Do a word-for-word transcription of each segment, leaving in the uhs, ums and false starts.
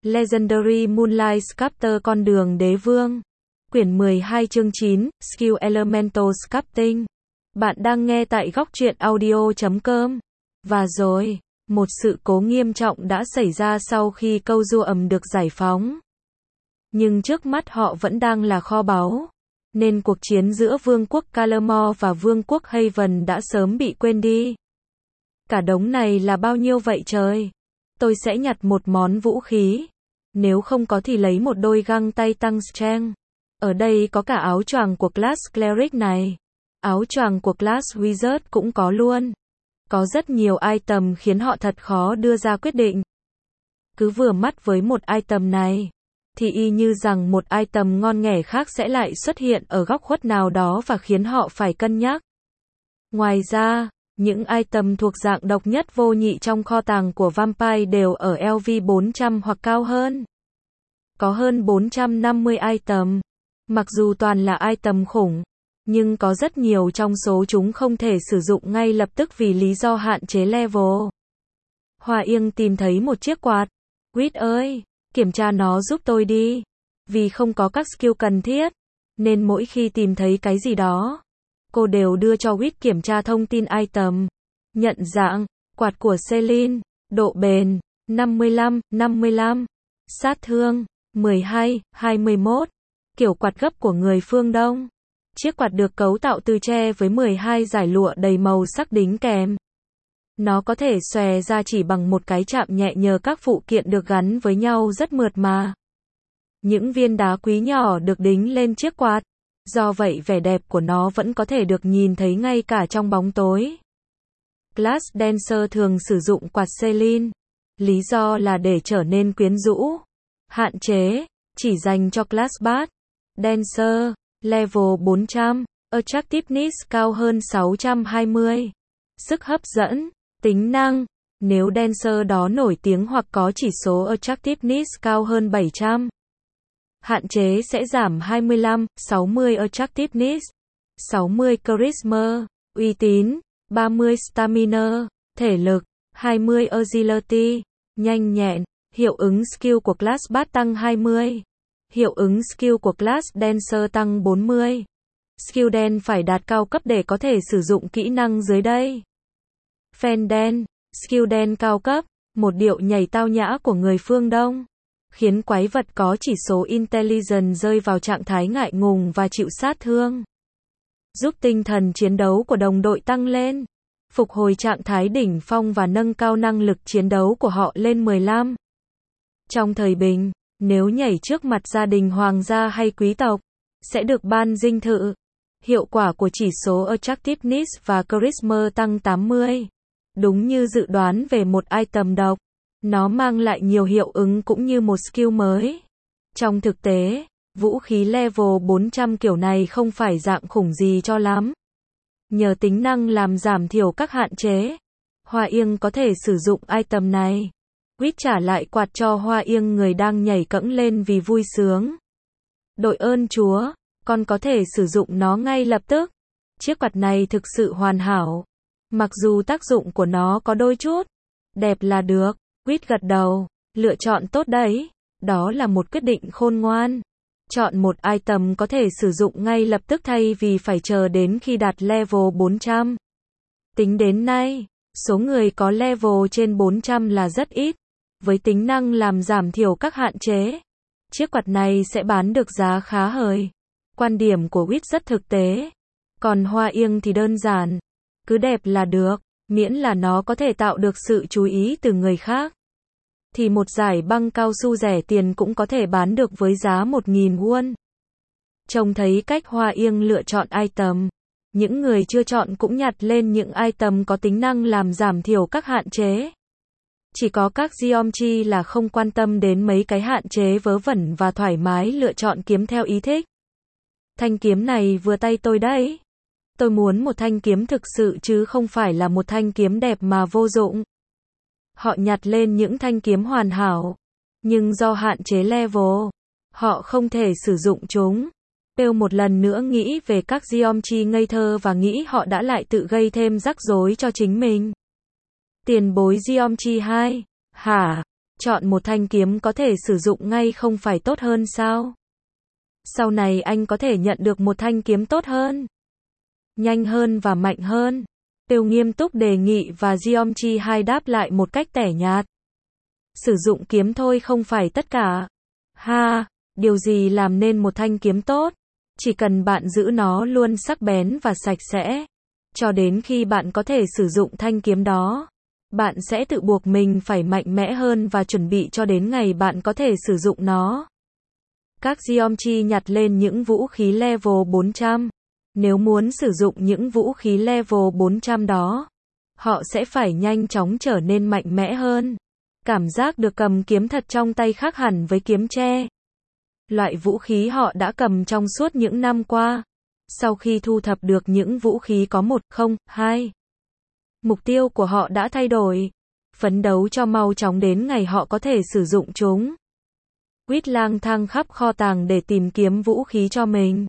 Legendary Moonlight Sculptor con đường đế vương. Quyển mười hai chương chín, Skill Elemental Sculpting. Bạn đang nghe tại góc truyện audio chấm com. Và rồi, một sự cố nghiêm trọng đã xảy ra sau khi câu rua ầm được giải phóng. Nhưng trước mắt họ vẫn đang là kho báu. Nên cuộc chiến giữa Vương quốc Calamore và Vương quốc Haven đã sớm bị quên đi. Cả đống này là bao nhiêu vậy trời? Tôi sẽ nhặt một món vũ khí. Nếu không có thì lấy một đôi găng tay tăng strength. Ở đây có cả áo choàng của Class Cleric này. Áo choàng của Class Wizard cũng có luôn. Có rất nhiều item khiến họ thật khó đưa ra quyết định. Cứ vừa mắt với một item này, thì y như rằng một item ngon nghẻ khác sẽ lại xuất hiện ở góc khuất nào đó và khiến họ phải cân nhắc. Ngoài ra, những item thuộc dạng độc nhất vô nhị trong kho tàng của Vampire đều ở L V bốn trăm hoặc cao hơn. Có hơn bốn trăm năm mươi item. Mặc dù toàn là item khủng, nhưng có rất nhiều trong số chúng không thể sử dụng ngay lập tức vì lý do hạn chế level. Hoa Yên tìm thấy một chiếc quạt. Quýt ơi, kiểm tra nó giúp tôi đi. Vì không có các skill cần thiết, nên mỗi khi tìm thấy cái gì đó, cô đều đưa cho Quýt kiểm tra thông tin item. Nhận dạng, quạt của Celine, độ bền, năm mươi lăm, năm mươi lăm, sát thương, mười hai, hai mươi mốt, kiểu quạt gấp của người phương Đông. Chiếc quạt được cấu tạo từ tre với mười hai dải lụa đầy màu sắc đính kèm. Nó có thể xòe ra chỉ bằng một cái chạm nhẹ nhờ các phụ kiện được gắn với nhau rất mượt mà. Những viên đá quý nhỏ được đính lên chiếc quạt. Do vậy vẻ đẹp của nó vẫn có thể được nhìn thấy ngay cả trong bóng tối. Class Dancer thường sử dụng quạt Celine. Lý do là để trở nên quyến rũ. Hạn chế, chỉ dành cho Class Bass. Dancer, level bốn trăm, Attractiveness cao hơn sáu trăm hai mươi. Sức hấp dẫn, tính năng, nếu Dancer đó nổi tiếng hoặc có chỉ số Attractiveness cao hơn bảy trăm. Hạn chế sẽ giảm hai mươi lăm, sáu mươi Attractiveness, sáu mươi Charisma, uy tín, ba mươi Stamina, thể lực, hai mươi Agility, nhanh nhẹn, hiệu ứng skill của Class Bass tăng hai mươi. Hiệu ứng skill của Class Dancer tăng bốn mươi. Skill đen phải đạt cao cấp để có thể sử dụng kỹ năng dưới đây. Fan đen, skill đen cao cấp, một điệu nhảy tao nhã của người phương Đông, khiến quái vật có chỉ số Intelligence rơi vào trạng thái ngại ngùng và chịu sát thương. Giúp tinh thần chiến đấu của đồng đội tăng lên, phục hồi trạng thái đỉnh phong và nâng cao năng lực chiến đấu của họ lên mười lăm. Trong thời bình, nếu nhảy trước mặt gia đình hoàng gia hay quý tộc, sẽ được ban dinh thự. Hiệu quả của chỉ số Attractiveness và Charisma tăng tám mươi. Đúng như dự đoán về một item độc, nó mang lại nhiều hiệu ứng cũng như một skill mới. Trong thực tế, vũ khí level bốn trăm kiểu này không phải dạng khủng gì cho lắm. Nhờ tính năng làm giảm thiểu các hạn chế, Hoa Yên có thể sử dụng item này. Quýt trả lại quạt cho Hoa Yên, người đang nhảy cẫng lên vì vui sướng. Đội ơn Chúa, con có thể sử dụng nó ngay lập tức. Chiếc quạt này thực sự hoàn hảo. Mặc dù tác dụng của nó có đôi chút đẹp là được. Quýt gật đầu, lựa chọn tốt đấy. Đó là một quyết định khôn ngoan. Chọn một item có thể sử dụng ngay lập tức thay vì phải chờ đến khi đạt level bốn trăm. Tính đến nay, số người có level trên bốn trăm là rất ít. Với tính năng làm giảm thiểu các hạn chế, chiếc quạt này sẽ bán được giá khá hời. Quan điểm của Quýt rất thực tế. Còn Hoa Yên thì đơn giản. Cứ đẹp là được, miễn là nó có thể tạo được sự chú ý từ người khác. Thì một giải băng cao su rẻ tiền cũng có thể bán được với giá một nghìn won. Trông thấy cách Hoa Yên lựa chọn item, những người chưa chọn cũng nhặt lên những item có tính năng làm giảm thiểu các hạn chế. Chỉ có các Geomchi là không quan tâm đến mấy cái hạn chế vớ vẩn và thoải mái lựa chọn kiếm theo ý thích. Thanh kiếm này vừa tay tôi đấy. Tôi muốn một thanh kiếm thực sự chứ không phải là một thanh kiếm đẹp mà vô dụng. Họ nhặt lên những thanh kiếm hoàn hảo, nhưng do hạn chế level, họ không thể sử dụng chúng. Pale một lần nữa nghĩ về các Geomchi ngây thơ và nghĩ họ đã lại tự gây thêm rắc rối cho chính mình. Tiền bối Geomchi hai, hả? chọn một thanh kiếm có thể sử dụng ngay không phải tốt hơn sao? Sau này anh có thể nhận được một thanh kiếm tốt hơn, nhanh hơn và mạnh hơn. Tiêu nghiêm túc đề nghị và Jeongji hai đáp lại một cách tẻ nhạt. Sử dụng kiếm thôi không phải tất cả. Ha, điều gì làm nên một thanh kiếm tốt? Chỉ cần bạn giữ nó luôn sắc bén và sạch sẽ, cho đến khi bạn có thể sử dụng thanh kiếm đó, bạn sẽ tự buộc mình phải mạnh mẽ hơn và chuẩn bị cho đến ngày bạn có thể sử dụng nó. Các Jeongji nhặt lên những vũ khí level bốn trăm. Nếu muốn sử dụng những vũ khí level bốn trăm đó, họ sẽ phải nhanh chóng trở nên mạnh mẽ hơn. Cảm giác được cầm kiếm thật trong tay khác hẳn với kiếm tre. Loại vũ khí họ đã cầm trong suốt những năm qua. Sau khi thu thập được những vũ khí có một, không, hai. Mục tiêu của họ đã thay đổi. Phấn đấu cho mau chóng đến ngày họ có thể sử dụng chúng. Quýt lang thang khắp kho tàng để tìm kiếm vũ khí cho mình.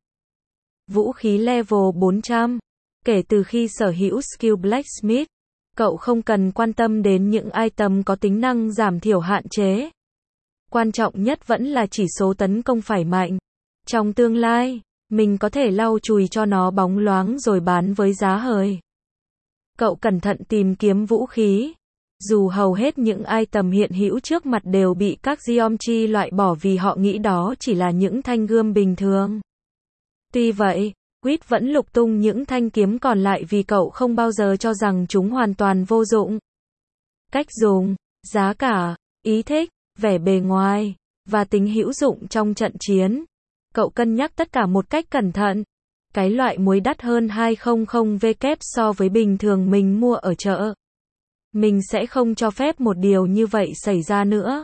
Vũ khí level bốn trăm. Kể từ khi sở hữu skill Blacksmith, cậu không cần quan tâm đến những item có tính năng giảm thiểu hạn chế. Quan trọng nhất vẫn là chỉ số tấn công phải mạnh. Trong tương lai, mình có thể lau chùi cho nó bóng loáng rồi bán với giá hời. Cậu cẩn thận tìm kiếm vũ khí. Dù hầu hết những item hiện hữu trước mặt đều bị các Jeongji loại bỏ vì họ nghĩ đó chỉ là những thanh gươm bình thường. Tuy vậy, Quýt vẫn lục tung những thanh kiếm còn lại vì cậu không bao giờ cho rằng chúng hoàn toàn vô dụng. Cách dùng, giá cả, ý thích, vẻ bề ngoài, và tính hữu dụng trong trận chiến. Cậu cân nhắc tất cả một cách cẩn thận. Cái loại muối đắt hơn hai trăm W so với bình thường mình mua ở chợ. Mình sẽ không cho phép một điều như vậy xảy ra nữa.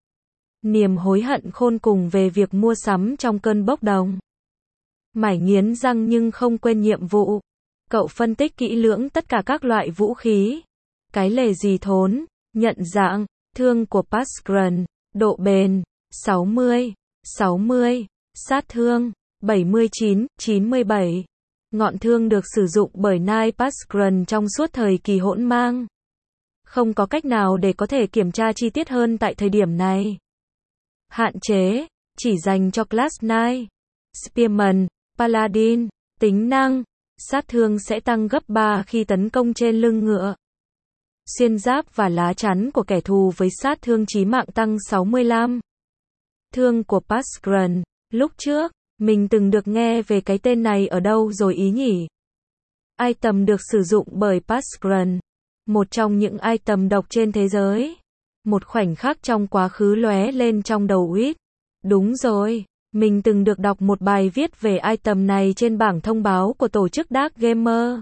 Niềm hối hận khôn cùng về việc mua sắm trong cơn bốc đồng. Mải nghiến răng nhưng không quên nhiệm vụ. Cậu phân tích kỹ lưỡng tất cả các loại vũ khí. Cái lề dì thốn, nhận dạng, thương của Pasgran, độ bền, sáu mươi, sáu mươi, sát thương, bảy mươi chín, chín mươi bảy. Ngọn thương được sử dụng bởi Nai Pasgran trong suốt thời kỳ hỗn mang. Không có cách nào để có thể kiểm tra chi tiết hơn tại thời điểm này. Hạn chế, chỉ dành cho Class chín. Spearman, Paladin, tính năng, sát thương sẽ tăng gấp ba khi tấn công trên lưng ngựa. Xuyên giáp và lá chắn của kẻ thù với sát thương chí mạng tăng sáu mươi lăm. Thương của Pasgran, lúc trước, mình từng được nghe về cái tên này ở đâu rồi ý nhỉ? Item được sử dụng bởi Pasgran, một trong những item độc trên thế giới. Một khoảnh khắc trong quá khứ lóe lên trong đầu Quýt. Đúng rồi, mình từng được đọc một bài viết về item này trên bảng thông báo của tổ chức Dark Gamer.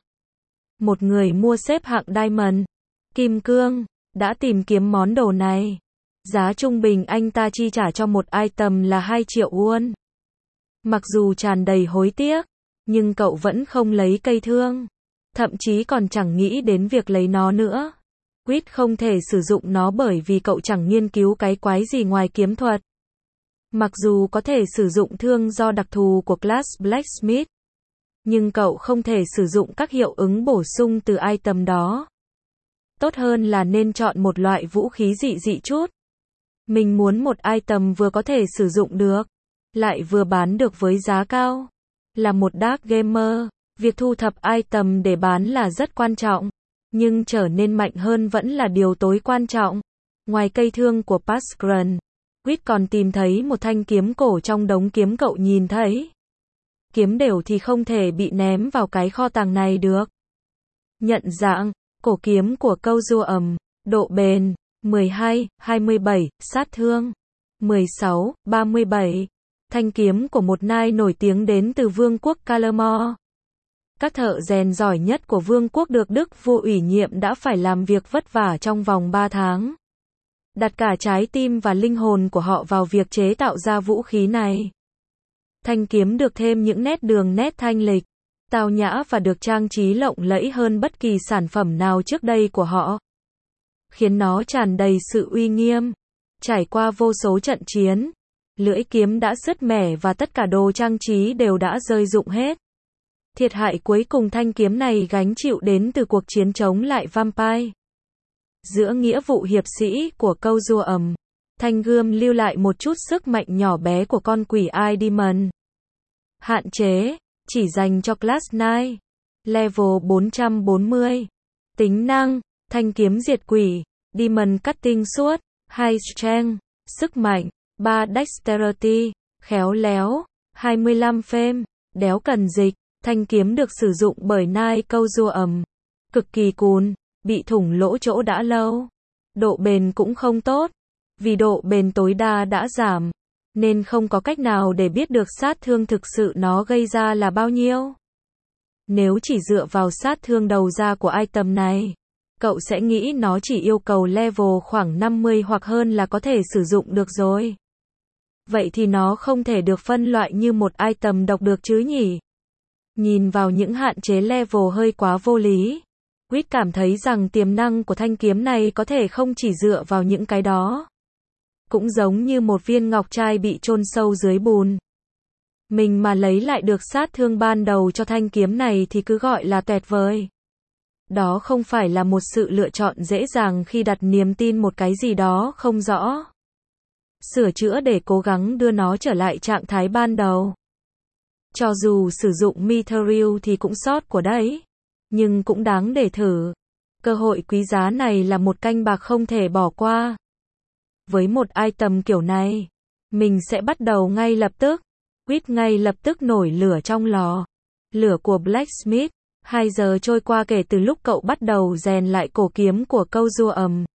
Một người mua xếp hạng Diamond, Kim Cương, đã tìm kiếm món đồ này. Giá trung bình anh ta chi trả cho một item là hai triệu won. Mặc dù tràn đầy hối tiếc, nhưng cậu vẫn không lấy cây thương. Thậm chí còn chẳng nghĩ đến việc lấy nó nữa. Quýt không thể sử dụng nó bởi vì cậu chẳng nghiên cứu cái quái gì ngoài kiếm thuật. Mặc dù có thể sử dụng thương do đặc thù của Class Blacksmith, nhưng cậu không thể sử dụng các hiệu ứng bổ sung từ item đó. Tốt hơn là nên chọn một loại vũ khí dị dị chút. Mình muốn một item vừa có thể sử dụng được, lại vừa bán được với giá cao. Là một Dark Gamer, việc thu thập item để bán là rất quan trọng, nhưng trở nên mạnh hơn vẫn là điều tối quan trọng. Ngoài cây thương của Pasgran, Quýt còn tìm thấy một thanh kiếm cổ trong đống kiếm cậu nhìn thấy. Kiếm đều thì không thể bị ném vào cái kho tàng này được. Nhận dạng, cổ kiếm của câu rùa ầm, độ bền, mười hai, hai mươi bảy, sát thương, mười sáu, ba mươi bảy. Thanh kiếm của một nai nổi tiếng đến từ vương quốc Calamore. Các thợ rèn giỏi nhất của vương quốc được Đức vua ủy nhiệm đã phải làm việc vất vả trong vòng ba tháng. Đặt cả trái tim và linh hồn của họ vào việc chế tạo ra vũ khí này. Thanh kiếm được thêm những nét đường nét thanh lịch, tao nhã và được trang trí lộng lẫy hơn bất kỳ sản phẩm nào trước đây của họ. Khiến nó tràn đầy sự uy nghiêm. Trải qua vô số trận chiến, lưỡi kiếm đã sứt mẻ và tất cả đồ trang trí đều đã rơi rụng hết. Thiệt hại cuối cùng thanh kiếm này gánh chịu đến từ cuộc chiến chống lại vampire. Giữa nghĩa vụ hiệp sĩ của câu rùa ầm, Thanh gươm lưu lại một chút sức mạnh nhỏ bé của con quỷ Eye Demon. Hạn chế, chỉ dành cho Class chín. Level bốn trăm bốn mươi. Tính năng, thanh kiếm diệt quỷ, Demon Cutting Sword, hai Strength, sức mạnh, ba Dexterity, khéo léo, hai mươi lăm Fame, đéo cần dịch. Thanh kiếm được sử dụng bởi Night Casualm. Cực kỳ cùn, bị thủng lỗ chỗ đã lâu. Độ bền cũng không tốt. Vì độ bền tối đa đã giảm, nên không có cách nào để biết được sát thương thực sự nó gây ra là bao nhiêu. Nếu chỉ dựa vào sát thương đầu ra của item này, cậu sẽ nghĩ nó chỉ yêu cầu level khoảng năm mươi hoặc hơn là có thể sử dụng được rồi. Vậy thì nó không thể được phân loại như một item độc được chứ nhỉ? Nhìn vào những hạn chế level hơi quá vô lý. Quýt cảm thấy rằng tiềm năng của thanh kiếm này có thể không chỉ dựa vào những cái đó. Cũng giống như một viên ngọc trai bị chôn sâu dưới bùn. Mình mà lấy lại được sát thương ban đầu cho thanh kiếm này thì cứ gọi là tuyệt vời. Đó không phải là một sự lựa chọn dễ dàng khi đặt niềm tin một cái gì đó không rõ. Sửa chữa để cố gắng đưa nó trở lại trạng thái ban đầu. Cho dù sử dụng Mithril thì cũng sót của đấy. Nhưng cũng đáng để thử. Cơ hội quý giá này là một canh bạc không thể bỏ qua. Với một item kiểu này, mình sẽ bắt đầu ngay lập tức. Quýt ngay lập tức nổi lửa trong lò. Lửa của Blacksmith. Hai giờ trôi qua kể từ lúc cậu bắt đầu rèn lại cổ kiếm của Casualm.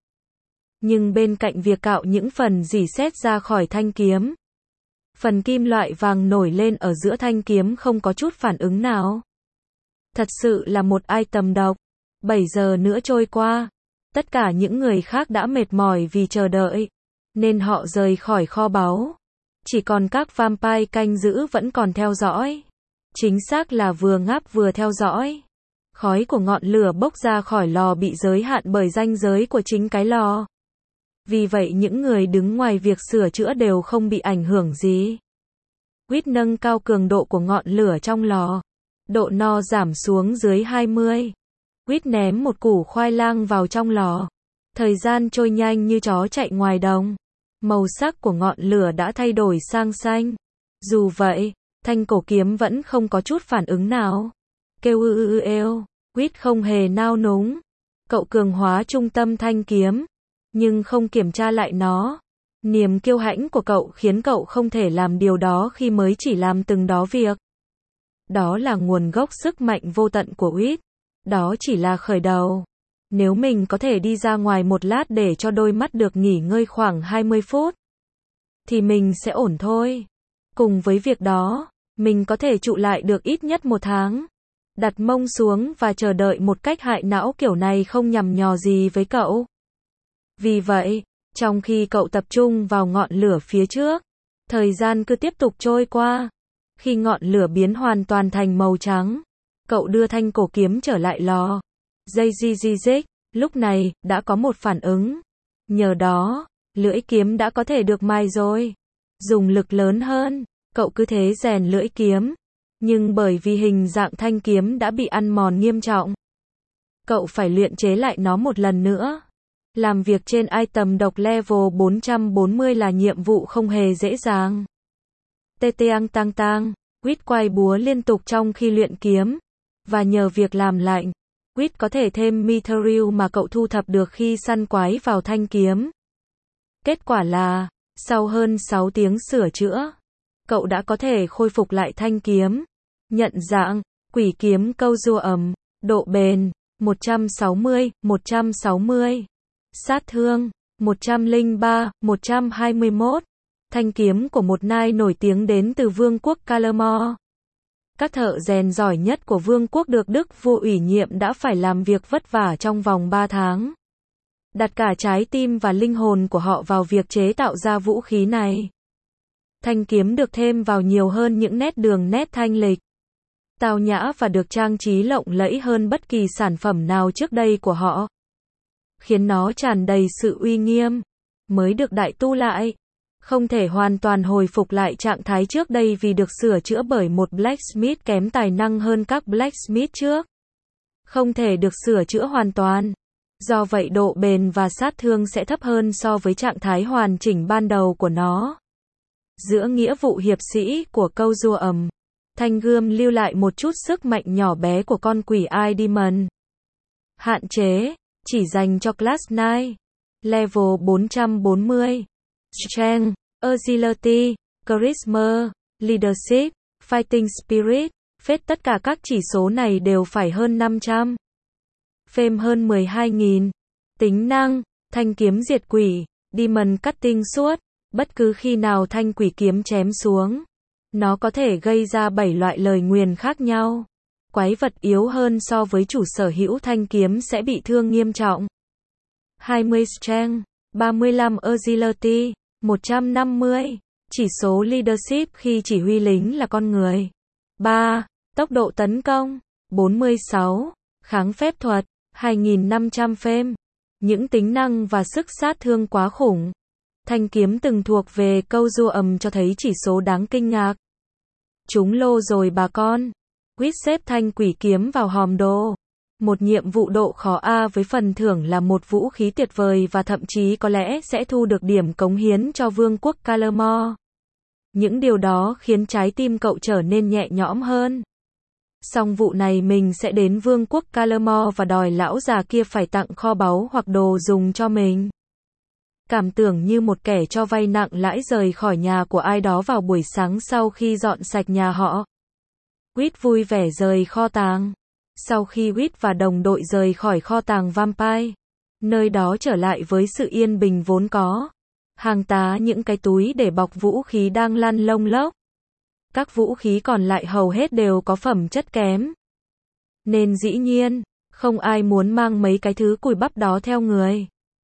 Nhưng bên cạnh việc cạo những phần rỉ sét ra khỏi thanh kiếm, phần kim loại vàng nổi lên ở giữa thanh kiếm không có chút phản ứng nào. Thật sự là một item độc. bảy giờ nữa trôi qua. Tất cả những người khác đã mệt mỏi vì chờ đợi, nên họ rời khỏi kho báu. Chỉ còn các vampire canh giữ vẫn còn theo dõi. Chính xác là vừa ngáp vừa theo dõi. Khói của ngọn lửa bốc ra khỏi lò bị giới hạn bởi ranh giới của chính cái lò. Vì vậy những người đứng ngoài việc sửa chữa đều không bị ảnh hưởng gì. Quýt nâng cao cường độ của ngọn lửa trong lò. Độ no giảm xuống dưới hai mươi. Quýt ném một củ khoai lang vào trong lò. Thời gian trôi nhanh như chó chạy ngoài đồng. Màu sắc của ngọn lửa đã thay đổi sang xanh. Dù vậy, thanh cổ kiếm vẫn không có chút phản ứng nào. Kêu ư ư êu. Quýt không hề nao núng. Cậu cường hóa trung tâm thanh kiếm, nhưng không kiểm tra lại nó. Niềm kiêu hãnh của cậu khiến cậu không thể làm điều đó khi mới chỉ làm từng đó việc. Đó là nguồn gốc sức mạnh vô tận của Quýt. Đó chỉ là khởi đầu. Nếu mình có thể đi ra ngoài một lát để cho đôi mắt được nghỉ ngơi khoảng hai mươi phút, thì mình sẽ ổn thôi. Cùng với việc đó, mình có thể trụ lại được ít nhất một tháng. Đặt mông xuống và chờ đợi một cách hại não kiểu này không nhằm nhò gì với cậu. Vì vậy, trong khi cậu tập trung vào ngọn lửa phía trước, thời gian cứ tiếp tục trôi qua. Khi ngọn lửa biến hoàn toàn thành màu trắng, cậu đưa thanh cổ kiếm trở lại lò. Dây di di dích, lúc này, đã có một phản ứng. Nhờ đó, lưỡi kiếm đã có thể được mài rồi. Dùng lực lớn hơn, cậu cứ thế rèn lưỡi kiếm. Nhưng bởi vì hình dạng thanh kiếm đã bị ăn mòn nghiêm trọng, cậu phải luyện chế lại nó một lần nữa. Làm việc trên item độc level bốn trăm bốn mươi là nhiệm vụ không hề dễ dàng. Tê teang tang tang, Quýt quay búa liên tục trong khi luyện kiếm. Và nhờ việc làm lạnh, Quýt có thể thêm Mithril mà cậu thu thập được khi săn quái vào thanh kiếm. Kết quả là, sau hơn sáu tiếng sửa chữa, cậu đã có thể khôi phục lại thanh kiếm. Nhận dạng, quỷ kiếm Casualm, độ bền, một trăm sáu mươi, một trăm sáu mươi. Sát thương, một trăm lẻ ba, một trăm hai mươi mốt. Thanh kiếm của một nai nổi tiếng đến từ vương quốc Calamore. Các thợ rèn giỏi nhất của vương quốc được Đức vua ủy nhiệm đã phải làm việc vất vả trong vòng ba tháng. Đặt cả trái tim và linh hồn của họ vào việc chế tạo ra vũ khí này. Thanh kiếm được thêm vào nhiều hơn những nét đường nét thanh lịch, tao nhã và được trang trí lộng lẫy hơn bất kỳ sản phẩm nào trước đây của họ. Khiến nó tràn đầy sự uy nghiêm, mới được đại tu lại. Không thể hoàn toàn hồi phục lại trạng thái trước đây vì được sửa chữa bởi một blacksmith kém tài năng hơn các blacksmith trước. Không thể được sửa chữa hoàn toàn. Do vậy độ bền và sát thương sẽ thấp hơn so với trạng thái hoàn chỉnh ban đầu của nó. Giữa nghĩa vụ hiệp sĩ của câu rùa ầm, thanh gươm lưu lại một chút sức mạnh nhỏ bé của con quỷ Eye Demon. Hạn chế, chỉ dành cho Class chín. Level bốn trăm bốn mươi. Strength, Agility, Charisma, Leadership, Fighting Spirit. Phết tất cả các chỉ số này đều phải hơn năm trăm. Fame hơn mười hai nghìn. Tính năng, thanh kiếm diệt quỷ, Demon Cutting Sword. Bất cứ khi nào thanh quỷ kiếm chém xuống, nó có thể gây ra bảy loại lời nguyền khác nhau. Quái vật yếu hơn so với chủ sở hữu thanh kiếm sẽ bị thương nghiêm trọng. hai mươi Strength, ba mươi lăm Agility, một trăm năm mươi. Chỉ số Leadership khi chỉ huy lính là con người. ba. Tốc độ tấn công, bốn mươi sáu. Kháng phép thuật, hai nghìn năm trăm Fame. Những tính năng và sức sát thương quá khủng. Thanh kiếm từng thuộc về câu rùa ầm cho thấy chỉ số đáng kinh ngạc. Chúng lô rồi bà con. Quýt xếp thanh quỷ kiếm vào hòm đồ. Một nhiệm vụ độ khó A với phần thưởng là một vũ khí tuyệt vời và thậm chí có lẽ sẽ thu được điểm cống hiến cho vương quốc Calamore. Những điều đó khiến trái tim cậu trở nên nhẹ nhõm hơn. Xong vụ này mình sẽ đến vương quốc Calamore và đòi lão già kia phải tặng kho báu hoặc đồ dùng cho mình. Cảm tưởng như một kẻ cho vay nặng lãi rời khỏi nhà của ai đó vào buổi sáng sau khi dọn sạch nhà họ. Quýt vui vẻ rời kho tàng. Sau khi Quýt và đồng đội rời khỏi kho tàng Vampire, nơi đó trở lại với sự yên bình vốn có. Hàng tá những cái túi để bọc vũ khí đang lăn lông lốc. Các vũ khí còn lại hầu hết đều có phẩm chất kém. Nên dĩ nhiên, không ai muốn mang mấy cái thứ cùi bắp đó theo người.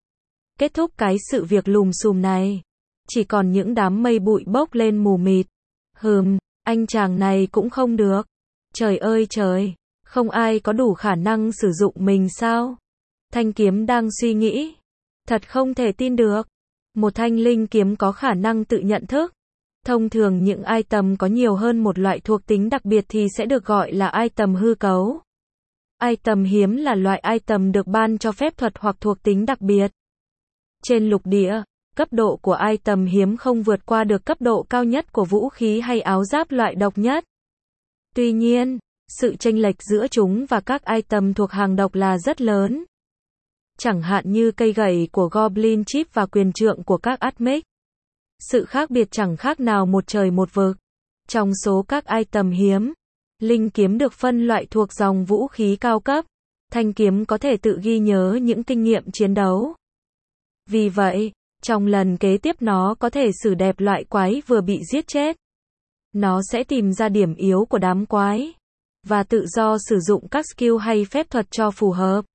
Kết thúc cái sự việc lùm xùm này, chỉ còn những đám mây bụi bốc lên mù mịt. Hừm, anh chàng này cũng không được. Trời ơi trời, không ai có đủ khả năng sử dụng mình sao? Thanh kiếm đang suy nghĩ. Thật không thể tin được. Một thanh linh kiếm có khả năng tự nhận thức. Thông thường những item có nhiều hơn một loại thuộc tính đặc biệt thì sẽ được gọi là item hư cấu. Item hiếm là loại item được ban cho phép thuật hoặc thuộc tính đặc biệt. Trên lục địa, cấp độ của item hiếm không vượt qua được cấp độ cao nhất của vũ khí hay áo giáp loại độc nhất. Tuy nhiên, sự chênh lệch giữa chúng và các item thuộc hàng độc là rất lớn. Chẳng hạn như cây gậy của Goblin Chip và quyền trượng của các Admech. Sự khác biệt chẳng khác nào một trời một vực. Trong số các item hiếm, linh kiếm được phân loại thuộc dòng vũ khí cao cấp. Thanh kiếm có thể tự ghi nhớ những kinh nghiệm chiến đấu. Vì vậy, trong lần kế tiếp nó có thể xử đẹp loại quái vừa bị giết chết. Nó sẽ tìm ra điểm yếu của đám quái và tự do sử dụng các skill hay phép thuật cho phù hợp.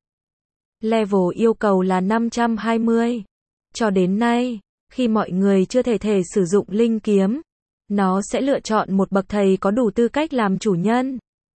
Level yêu cầu là năm trăm hai mươi. Cho đến nay, khi mọi người chưa thể thể sử dụng linh kiếm, nó sẽ lựa chọn một bậc thầy có đủ tư cách làm chủ nhân.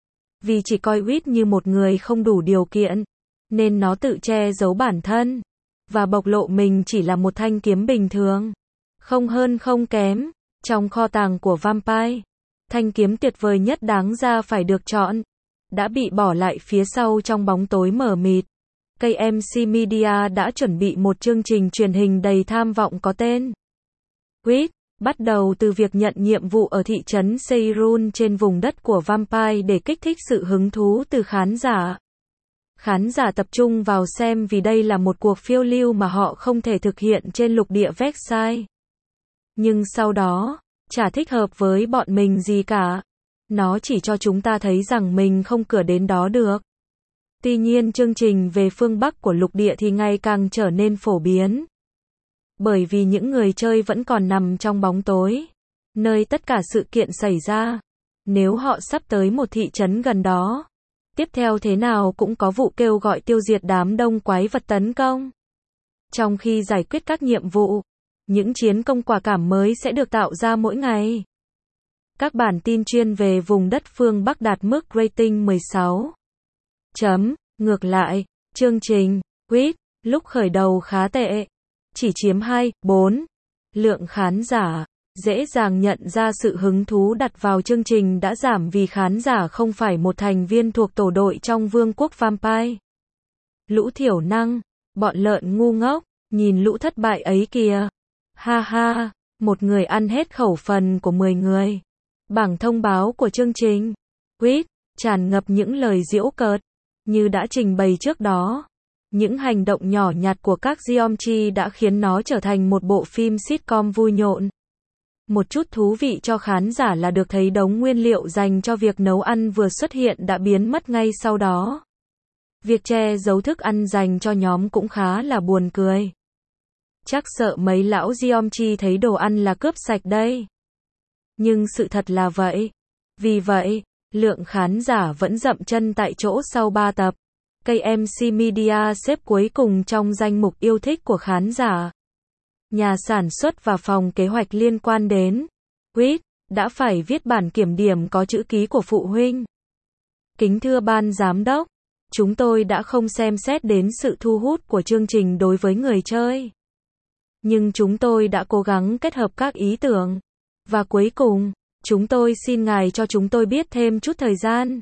Vì chỉ coi Quýt như một người không đủ điều kiện, nên nó tự che giấu bản thân và bộc lộ mình chỉ là một thanh kiếm bình thường, không hơn không kém. Trong kho tàng của Vampire, thanh kiếm tuyệt vời nhất đáng ra phải được chọn, đã bị bỏ lại phía sau trong bóng tối mờ mịt. ca em xê Media đã chuẩn bị một chương trình truyền hình đầy tham vọng có tên Quýt, bắt đầu từ việc nhận nhiệm vụ ở thị trấn Seirun trên vùng đất của Vampire để kích thích sự hứng thú từ khán giả. Khán giả tập trung vào xem vì đây là một cuộc phiêu lưu mà họ không thể thực hiện trên lục địa Vexai. Nhưng sau đó, chả thích hợp với bọn mình gì cả. Nó chỉ cho chúng ta thấy rằng mình không cửa đến đó được. Tuy nhiên chương trình về phương Bắc của lục địa thì ngày càng trở nên phổ biến. Bởi vì những người chơi vẫn còn nằm trong bóng tối, nơi tất cả sự kiện xảy ra. Nếu họ sắp tới một thị trấn gần đó, tiếp theo thế nào cũng có vụ kêu gọi tiêu diệt đám đông quái vật tấn công. Trong khi giải quyết các nhiệm vụ, những chiến công quả cảm mới sẽ được tạo ra mỗi ngày. Các bản tin chuyên về vùng đất phương Bắc đạt mức rating mười sáu. Chấm. Ngược lại, chương trình Quýt lúc khởi đầu khá tệ, chỉ chiếm hai, bốn lượng khán giả. Dễ dàng nhận ra sự hứng thú đặt vào chương trình đã giảm vì khán giả không phải một thành viên thuộc tổ đội trong vương quốc Vampire. Lũ thiểu năng, Bọn lợn ngu ngốc, nhìn lũ thất bại ấy kìa. Ha ha, một người ăn hết khẩu phần của mười người. Bảng thông báo của chương trình. Quýt, tràn ngập những lời giễu cợt. Như đã trình bày trước đó. Những hành động nhỏ nhặt của các Geomchi đã khiến nó trở thành một bộ phim sitcom vui nhộn. Một chút thú vị cho khán giả là được thấy đống nguyên liệu dành cho việc nấu ăn vừa xuất hiện đã biến mất ngay sau đó. Việc che giấu thức ăn dành cho nhóm cũng khá là buồn cười. Chắc sợ mấy lão Geomchi thấy đồ ăn là cướp sạch đây. Nhưng sự thật là vậy. Vì vậy, lượng khán giả vẫn dậm chân tại chỗ sau ba tập. ca em xê Media xếp cuối cùng trong danh mục yêu thích của khán giả. Nhà sản xuất và phòng kế hoạch liên quan đến Quýt đã phải viết bản kiểm điểm có chữ ký của phụ huynh. Kính thưa ban giám đốc, chúng tôi đã không xem xét đến sự thu hút của chương trình đối với người chơi. Nhưng chúng tôi đã cố gắng kết hợp các ý tưởng. Và cuối cùng, chúng tôi xin ngài cho chúng tôi biết thêm chút thời gian.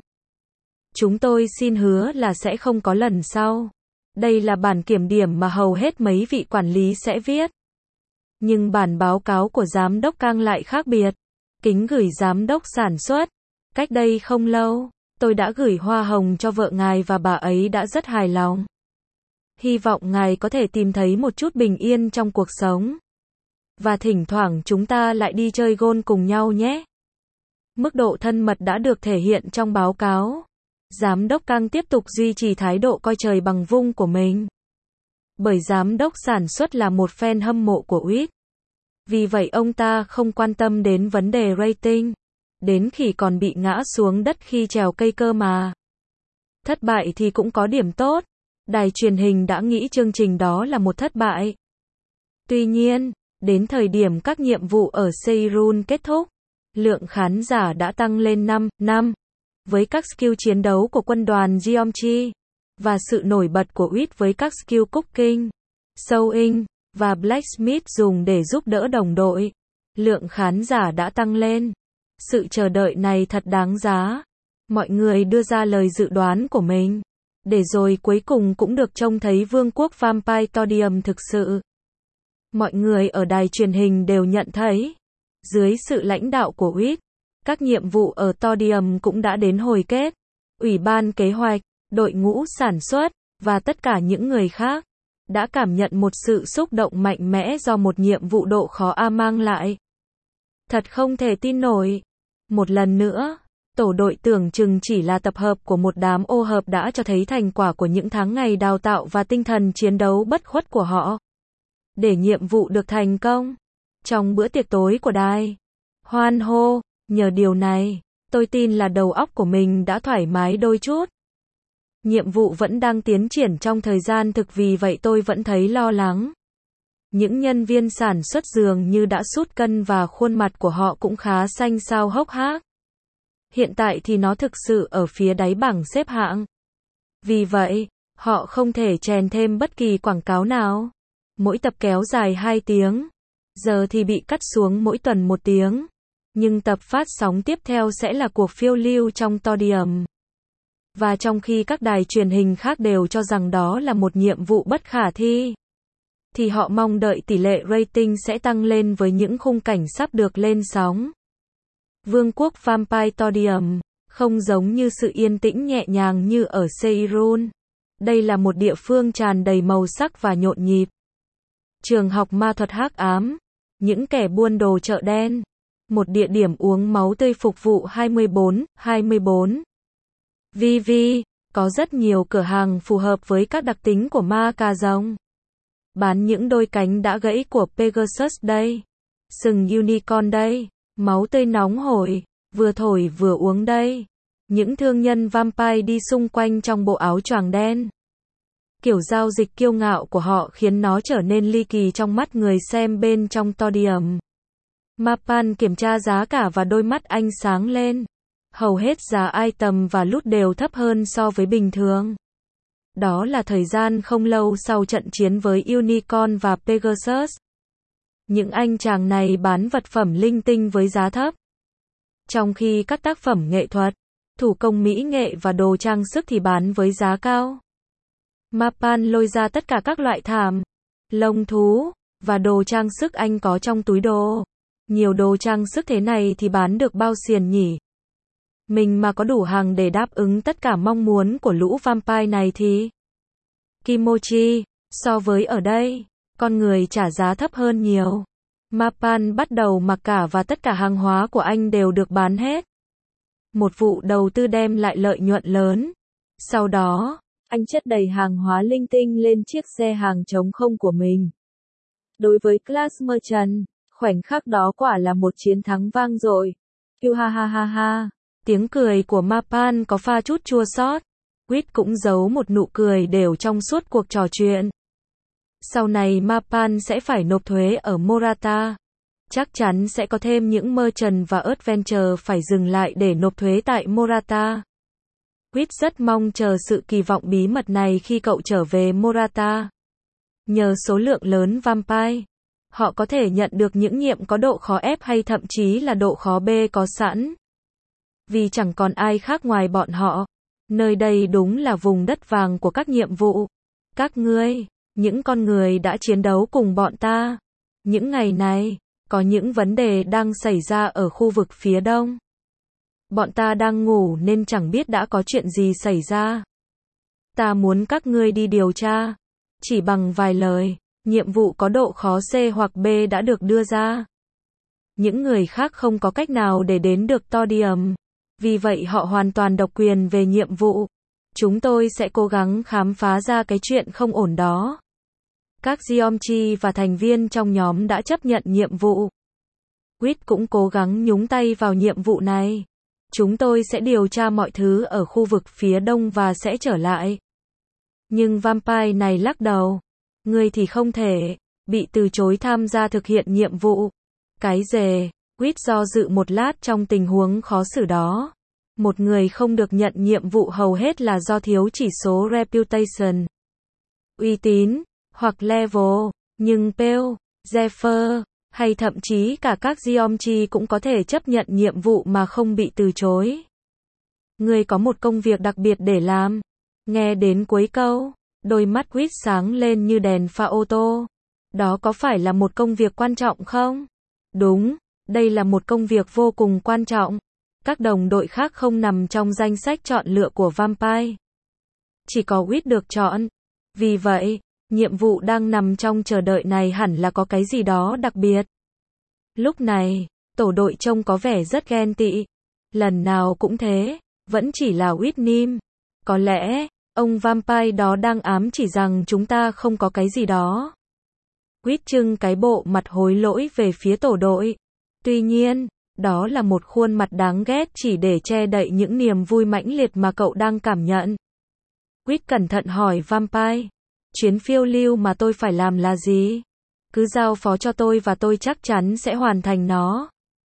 Chúng tôi xin hứa là sẽ không có lần sau. Đây là bản kiểm điểm mà hầu hết mấy vị quản lý sẽ viết. Nhưng bản báo cáo của giám đốc Kang lại khác biệt. Kính gửi giám đốc sản xuất. Cách đây không lâu, tôi đã gửi hoa hồng cho vợ ngài và bà ấy đã rất hài lòng. Hy vọng ngài có thể tìm thấy một chút bình yên trong cuộc sống. Và thỉnh thoảng chúng ta lại đi chơi golf cùng nhau nhé. Mức độ thân mật đã được thể hiện trong báo cáo. Giám đốc Kang tiếp tục duy trì thái độ coi trời bằng vung của mình. Bởi giám đốc sản xuất là một fan hâm mộ của Quýt. Vì vậy ông ta không quan tâm đến vấn đề rating. Đến khi còn bị ngã xuống đất khi trèo cây cơ mà. Thất bại thì cũng có điểm tốt. Đài truyền hình đã nghĩ chương trình đó là một thất bại. Tuy nhiên, đến thời điểm các nhiệm vụ ở Seoul kết thúc, lượng khán giả đã tăng lên năm năm. Với các skill chiến đấu của quân đoàn Geomchi, và sự nổi bật của Quýt với các skill cooking, sewing, và blacksmith dùng để giúp đỡ đồng đội, lượng khán giả đã tăng lên. Sự chờ đợi này thật đáng giá. Mọi người đưa ra lời dự đoán của mình. Để rồi cuối cùng cũng được trông thấy vương quốc Vampire Todium thực sự. Mọi người ở đài truyền hình đều nhận thấy, dưới sự lãnh đạo của Quýt, các nhiệm vụ ở Todium cũng đã đến hồi kết. Ủy ban kế hoạch, đội ngũ sản xuất, và tất cả những người khác, đã cảm nhận một sự xúc động mạnh mẽ do một nhiệm vụ độ khó A mang lại. Thật không thể tin nổi. Một lần nữa, tổ đội tưởng chừng chỉ là tập hợp của một đám ô hợp đã cho thấy thành quả của những tháng ngày đào tạo và tinh thần chiến đấu bất khuất của họ. Để nhiệm vụ được thành công, trong bữa tiệc tối của đài, hoan hô, nhờ điều này, tôi tin là đầu óc của mình đã thoải mái đôi chút. Nhiệm vụ vẫn đang tiến triển trong thời gian thực vì vậy tôi vẫn thấy lo lắng. Những nhân viên sản xuất dường như đã sút cân và khuôn mặt của họ cũng khá xanh xao hốc hác. Hiện tại thì nó thực sự ở phía đáy bảng xếp hạng. Vì vậy, họ không thể chèn thêm bất kỳ quảng cáo nào. Mỗi tập kéo dài hai tiếng. Giờ thì bị cắt xuống mỗi tuần một tiếng. Nhưng tập phát sóng tiếp theo sẽ là cuộc phiêu lưu trong Todium. Và trong khi các đài truyền hình khác đều cho rằng đó là một nhiệm vụ bất khả thi, thì họ mong đợi tỷ lệ rating sẽ tăng lên với những khung cảnh sắp được lên sóng. Vương quốc Vampire Todium, không giống như sự yên tĩnh nhẹ nhàng như ở Seoul. Đây là một địa phương tràn đầy màu sắc và nhộn nhịp. Trường học ma thuật hắc ám, những kẻ buôn đồ chợ đen, một địa điểm uống máu tươi phục vụ hai mươi bốn, hai mươi bốn. vê vê, có rất nhiều cửa hàng phù hợp với các đặc tính của ma cà rồng. Bán những đôi cánh đã gãy của Pegasus đây. Sừng unicorn đây. Máu tươi nóng hổi, vừa thổi vừa uống đây. Những thương nhân vampire đi xung quanh trong bộ áo choàng đen. Kiểu giao dịch kiêu ngạo của họ khiến nó trở nên ly kỳ trong mắt người xem bên trong Todium. Mapan kiểm tra giá cả và đôi mắt anh sáng lên. Hầu hết giá item và loot đều thấp hơn so với bình thường. Đó là thời gian không lâu sau trận chiến với Unicorn và Pegasus. Những anh chàng này bán vật phẩm linh tinh với giá thấp. Trong khi các tác phẩm nghệ thuật, thủ công mỹ nghệ và đồ trang sức thì bán với giá cao. Mapan lôi ra tất cả các loại thảm, lông thú, và đồ trang sức anh có trong túi đồ. Nhiều đồ trang sức thế này thì bán được bao tiền nhỉ? Mình mà có đủ hàng để đáp ứng tất cả mong muốn của lũ vampire này thì... Kimochi, so với ở đây, con người trả giá thấp hơn nhiều. Mapan bắt đầu mặc cả và tất cả hàng hóa của anh đều được bán hết. Một vụ đầu tư đem lại lợi nhuận lớn. Sau đó, anh chất đầy hàng hóa linh tinh lên chiếc xe hàng trống không của mình. Đối với Class Merchant, khoảnh khắc đó quả là một chiến thắng vang dội. Yêu ha ha ha ha. Tiếng cười của Mapan có pha chút chua xót. Quýt cũng giấu một nụ cười đều trong suốt cuộc trò chuyện. Sau này Mapan sẽ phải nộp thuế ở Morata. Chắc chắn sẽ có thêm những merchant và adventure phải dừng lại để nộp thuế tại Morata. Quýt rất mong chờ sự kỳ vọng bí mật này khi cậu trở về Morata. Nhờ số lượng lớn vampire, họ có thể nhận được những nhiệm có độ khó F hay thậm chí là độ khó B có sẵn. Vì chẳng còn ai khác ngoài bọn họ. Nơi đây đúng là vùng đất vàng của các nhiệm vụ. Các ngươi, những con người đã chiến đấu cùng bọn ta. Những ngày này, có những vấn đề đang xảy ra ở khu vực phía đông. Bọn ta đang ngủ nên chẳng biết đã có chuyện gì xảy ra. Ta muốn các ngươi đi điều tra. Chỉ bằng vài lời, nhiệm vụ có độ khó C hoặc B đã được đưa ra. Những người khác không có cách nào để đến được Todium. Vì vậy họ hoàn toàn độc quyền về nhiệm vụ. Chúng tôi sẽ cố gắng khám phá ra cái chuyện không ổn đó. Các Geomchi và thành viên trong nhóm đã chấp nhận nhiệm vụ. Quýt cũng cố gắng nhúng tay vào nhiệm vụ này. Chúng tôi sẽ điều tra mọi thứ ở khu vực phía đông và sẽ trở lại. Nhưng vampire này lắc đầu. Ngươi thì không thể, bị từ chối tham gia thực hiện nhiệm vụ. Cái dề, Quýt do dự một lát trong tình huống khó xử đó. Một người không được nhận nhiệm vụ hầu hết là do thiếu chỉ số reputation, uy tín, hoặc level, nhưng Pale, Zephyr, hay thậm chí cả các Geomchi cũng có thể chấp nhận nhiệm vụ mà không bị từ chối. Ngươi có một công việc đặc biệt để làm. Nghe đến cuối câu, đôi mắt Quýt sáng lên như đèn pha ô tô. Đó có phải là một công việc quan trọng không? Đúng, đây là một công việc vô cùng quan trọng. Các đồng đội khác không nằm trong danh sách chọn lựa của vampire. Chỉ có Quýt được chọn. Vì vậy, nhiệm vụ đang nằm trong chờ đợi này hẳn là có cái gì đó đặc biệt. Lúc này, tổ đội trông có vẻ rất ghen tị. Lần nào cũng thế, vẫn chỉ là Whitnim. Có lẽ, ông vampire đó đang ám chỉ rằng chúng ta không có cái gì đó. Quýt trưng cái bộ mặt hối lỗi về phía tổ đội. Tuy nhiên, đó là một khuôn mặt đáng ghét chỉ để che đậy những niềm vui mãnh liệt mà cậu đang cảm nhận. Quýt cẩn thận hỏi vampire. Chuyến phiêu lưu mà tôi phải làm là gì? Cứ giao phó cho tôi và tôi chắc chắn sẽ hoàn thành nó.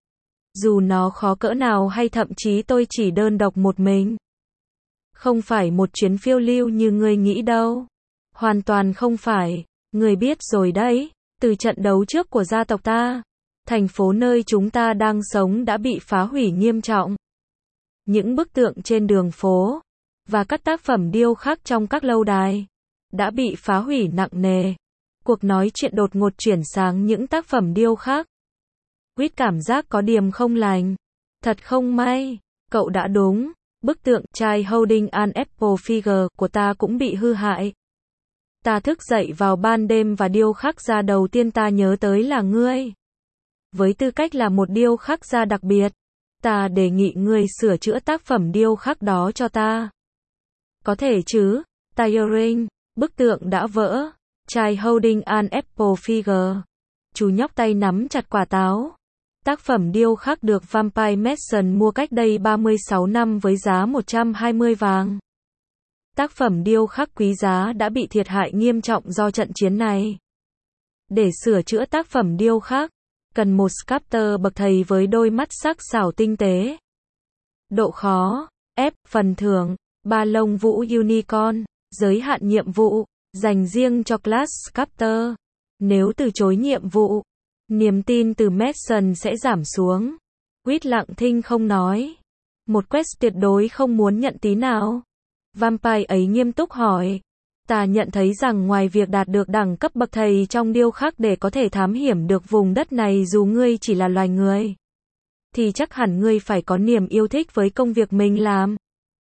Dù nó khó cỡ nào hay thậm chí tôi chỉ đơn độc một mình. Không phải một chuyến phiêu lưu như ngươi nghĩ đâu. Hoàn toàn không phải. Ngươi biết rồi đấy, từ trận đấu trước của gia tộc ta, thành phố nơi chúng ta đang sống đã bị phá hủy nghiêm trọng. Những bức tượng trên đường phố, và các tác phẩm điêu khắc trong các lâu đài, đã bị phá hủy nặng nề. Cuộc nói chuyện đột ngột chuyển sang những tác phẩm điêu khắc. Quýt cảm giác có điểm không lành. Thật không may, cậu đã đúng, bức tượng trai holding an apple figure của ta cũng bị hư hại. Ta thức dậy vào ban đêm và điêu khắc gia đầu tiên ta nhớ tới là ngươi. Với tư cách là một điêu khắc gia đặc biệt, ta đề nghị ngươi sửa chữa tác phẩm điêu khắc đó cho ta. Có thể chứ, tiring, bức tượng đã vỡ. Trai holding an apple figure. Chú nhóc tay nắm chặt quả táo. Tác phẩm điêu khắc được Vampire Mason mua cách đây ba mươi sáu năm với giá một trăm hai mươi vàng. Tác phẩm điêu khắc quý giá đã bị thiệt hại nghiêm trọng do trận chiến này. Để sửa chữa tác phẩm điêu khắc, cần một sculptor bậc thầy với đôi mắt sắc sảo tinh tế. Độ khó, F, phần thưởng, ba lông vũ unicorn, giới hạn nhiệm vụ, dành riêng cho class sculptor. Nếu từ chối nhiệm vụ, niềm tin từ Mason sẽ giảm xuống. Quýt lặng thinh không nói. Một quest tuyệt đối không muốn nhận tí nào. Vampire ấy nghiêm túc hỏi. Ta nhận thấy rằng ngoài việc đạt được đẳng cấp bậc thầy trong điêu khắc để có thể thám hiểm được vùng đất này dù ngươi chỉ là loài người, thì chắc hẳn ngươi phải có niềm yêu thích với công việc mình làm.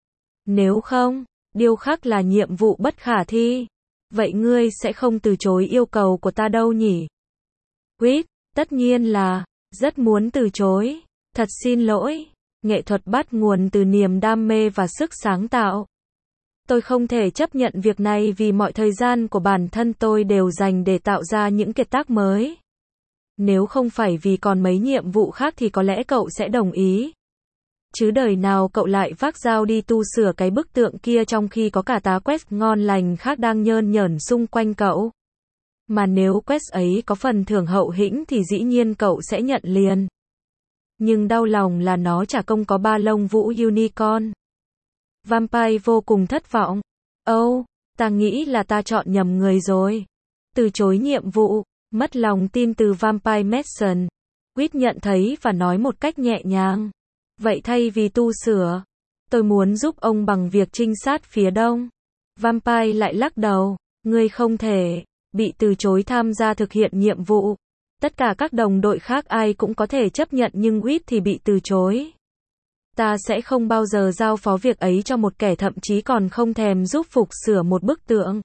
Nếu không, điêu khắc là nhiệm vụ bất khả thi. Vậy ngươi sẽ không từ chối yêu cầu của ta đâu nhỉ? Quýt, tất nhiên là, rất muốn từ chối. Thật xin lỗi. Nghệ thuật bắt nguồn từ niềm đam mê và sức sáng tạo. Tôi không thể chấp nhận việc này vì mọi thời gian của bản thân tôi đều dành để tạo ra những kiệt tác mới. Nếu không phải vì còn mấy nhiệm vụ khác thì có lẽ cậu sẽ đồng ý. Chứ đời nào cậu lại vác dao đi tu sửa cái bức tượng kia trong khi có cả tá quest ngon lành khác đang nhơn nhởn xung quanh cậu. Mà nếu quest ấy có phần thưởng hậu hĩnh thì dĩ nhiên cậu sẽ nhận liền. Nhưng đau lòng là nó chả công có ba lông vũ unicorn. Vampire vô cùng thất vọng. Âu, oh, ta nghĩ là ta chọn nhầm người rồi. Từ chối nhiệm vụ, mất lòng tin từ Vampire Mason. Quýt nhận thấy và nói một cách nhẹ nhàng. Vậy thay vì tu sửa, tôi muốn giúp ông bằng việc trinh sát phía đông. Vampire lại lắc đầu. Ngươi không thể bị từ chối tham gia thực hiện nhiệm vụ. Tất cả các đồng đội khác ai cũng có thể chấp nhận nhưng Quýt thì bị từ chối. Ta sẽ không bao giờ giao phó việc ấy cho một kẻ thậm chí còn không thèm giúp phục sửa một bức tượng.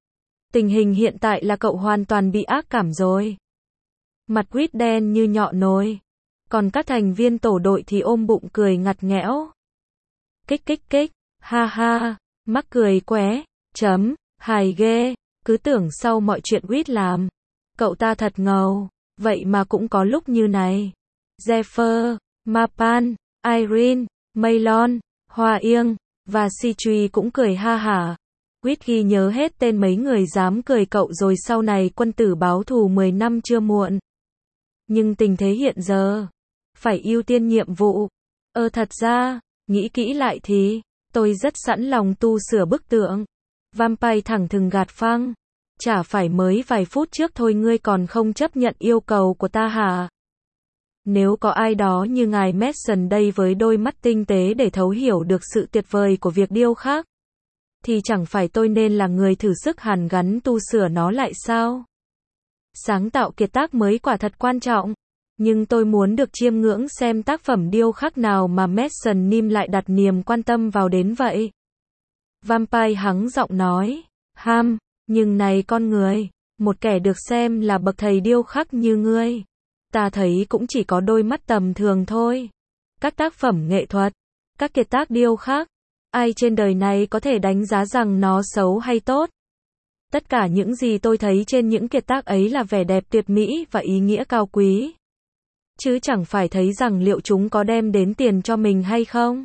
Tình hình hiện tại là cậu hoàn toàn bị ác cảm rồi. Mặt Quýt đen như nhọ nồi. Còn các thành viên tổ đội thì ôm bụng cười ngặt nghẽo. Kích kích kích, ha ha, mắc cười qué, chấm, hài ghê, cứ tưởng sau mọi chuyện Quýt làm, cậu ta thật ngầu, vậy mà cũng có lúc như này. Zephyr, Mapan, Irene, Maylon, Hoa Yên, và Sichui cũng cười ha hả. Quýt ghi nhớ hết tên mấy người dám cười cậu rồi sau này quân tử báo thù mười năm chưa muộn. Nhưng tình thế hiện giờ, phải ưu tiên nhiệm vụ. Ơ thật ra, nghĩ kỹ lại thì, tôi rất sẵn lòng tu sửa bức tượng. Vampire thẳng thừng gạt phăng. Chả phải mới vài phút trước thôi ngươi còn không chấp nhận yêu cầu của ta hả? Nếu có ai đó như ngài Mason đây với đôi mắt tinh tế để thấu hiểu được sự tuyệt vời của việc điêu khắc, thì chẳng phải tôi nên là người thử sức hàn gắn tu sửa nó lại sao? Sáng tạo kiệt tác mới quả thật quan trọng. Nhưng tôi muốn được chiêm ngưỡng xem tác phẩm điêu khắc nào mà Mason Nim lại đặt niềm quan tâm vào đến vậy. Vampire hắng giọng nói. Ham, nhưng này con người, một kẻ được xem là bậc thầy điêu khắc như ngươi, ta thấy cũng chỉ có đôi mắt tầm thường thôi. Các tác phẩm nghệ thuật, các kiệt tác điêu khắc, ai trên đời này có thể đánh giá rằng nó xấu hay tốt? Tất cả những gì tôi thấy trên những kiệt tác ấy là vẻ đẹp tuyệt mỹ và ý nghĩa cao quý. Chứ chẳng phải thấy rằng liệu chúng có đem đến tiền cho mình hay không?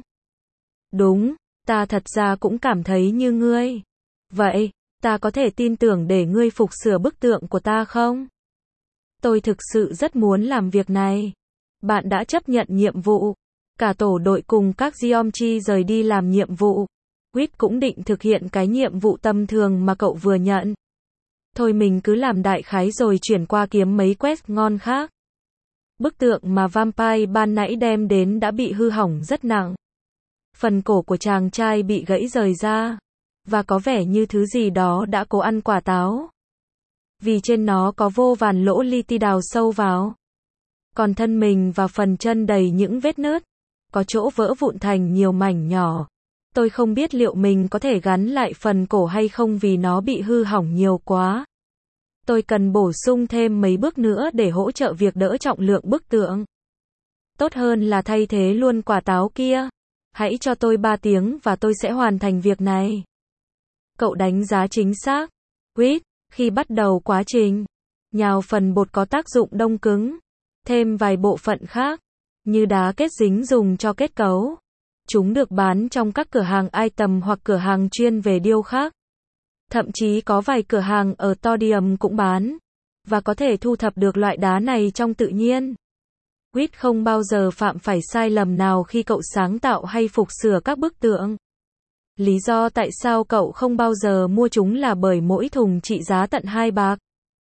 Đúng, ta thật ra cũng cảm thấy như ngươi. Vậy, ta có thể tin tưởng để ngươi phục sửa bức tượng của ta không? Tôi thực sự rất muốn làm việc này. Bạn đã chấp nhận nhiệm vụ. Cả tổ đội cùng các Geomchi rời đi làm nhiệm vụ. Quýt cũng định thực hiện cái nhiệm vụ tầm thường mà cậu vừa nhận. Thôi mình cứ làm đại khái rồi chuyển qua kiếm mấy quest ngon khác. Bức tượng mà Vampire ban nãy đem đến đã bị hư hỏng rất nặng. Phần cổ của chàng trai bị gãy rời ra. Và có vẻ như thứ gì đó đã cố ăn quả táo. Vì trên nó có vô vàn lỗ li ti đào sâu vào. Còn thân mình và phần chân đầy những vết nứt. Có chỗ vỡ vụn thành nhiều mảnh nhỏ. Tôi không biết liệu mình có thể gắn lại phần cổ hay không vì nó bị hư hỏng nhiều quá. Tôi cần bổ sung thêm mấy bước nữa để hỗ trợ việc đỡ trọng lượng bức tượng. Tốt hơn là thay thế luôn quả táo kia. Hãy cho tôi ba tiếng và tôi sẽ hoàn thành việc này. Cậu đánh giá chính xác. Quýt, khi bắt đầu quá trình, nhào phần bột có tác dụng đông cứng. Thêm vài bộ phận khác, như đá kết dính dùng cho kết cấu. Chúng được bán trong các cửa hàng item hoặc cửa hàng chuyên về điêu khắc. Thậm chí có vài cửa hàng ở Todium cũng bán. Và có thể thu thập được loại đá này trong tự nhiên. Quýt không bao giờ phạm phải sai lầm nào khi cậu sáng tạo hay phục sửa các bức tượng. Lý do tại sao cậu không bao giờ mua chúng là bởi mỗi thùng trị giá tận hai bạc.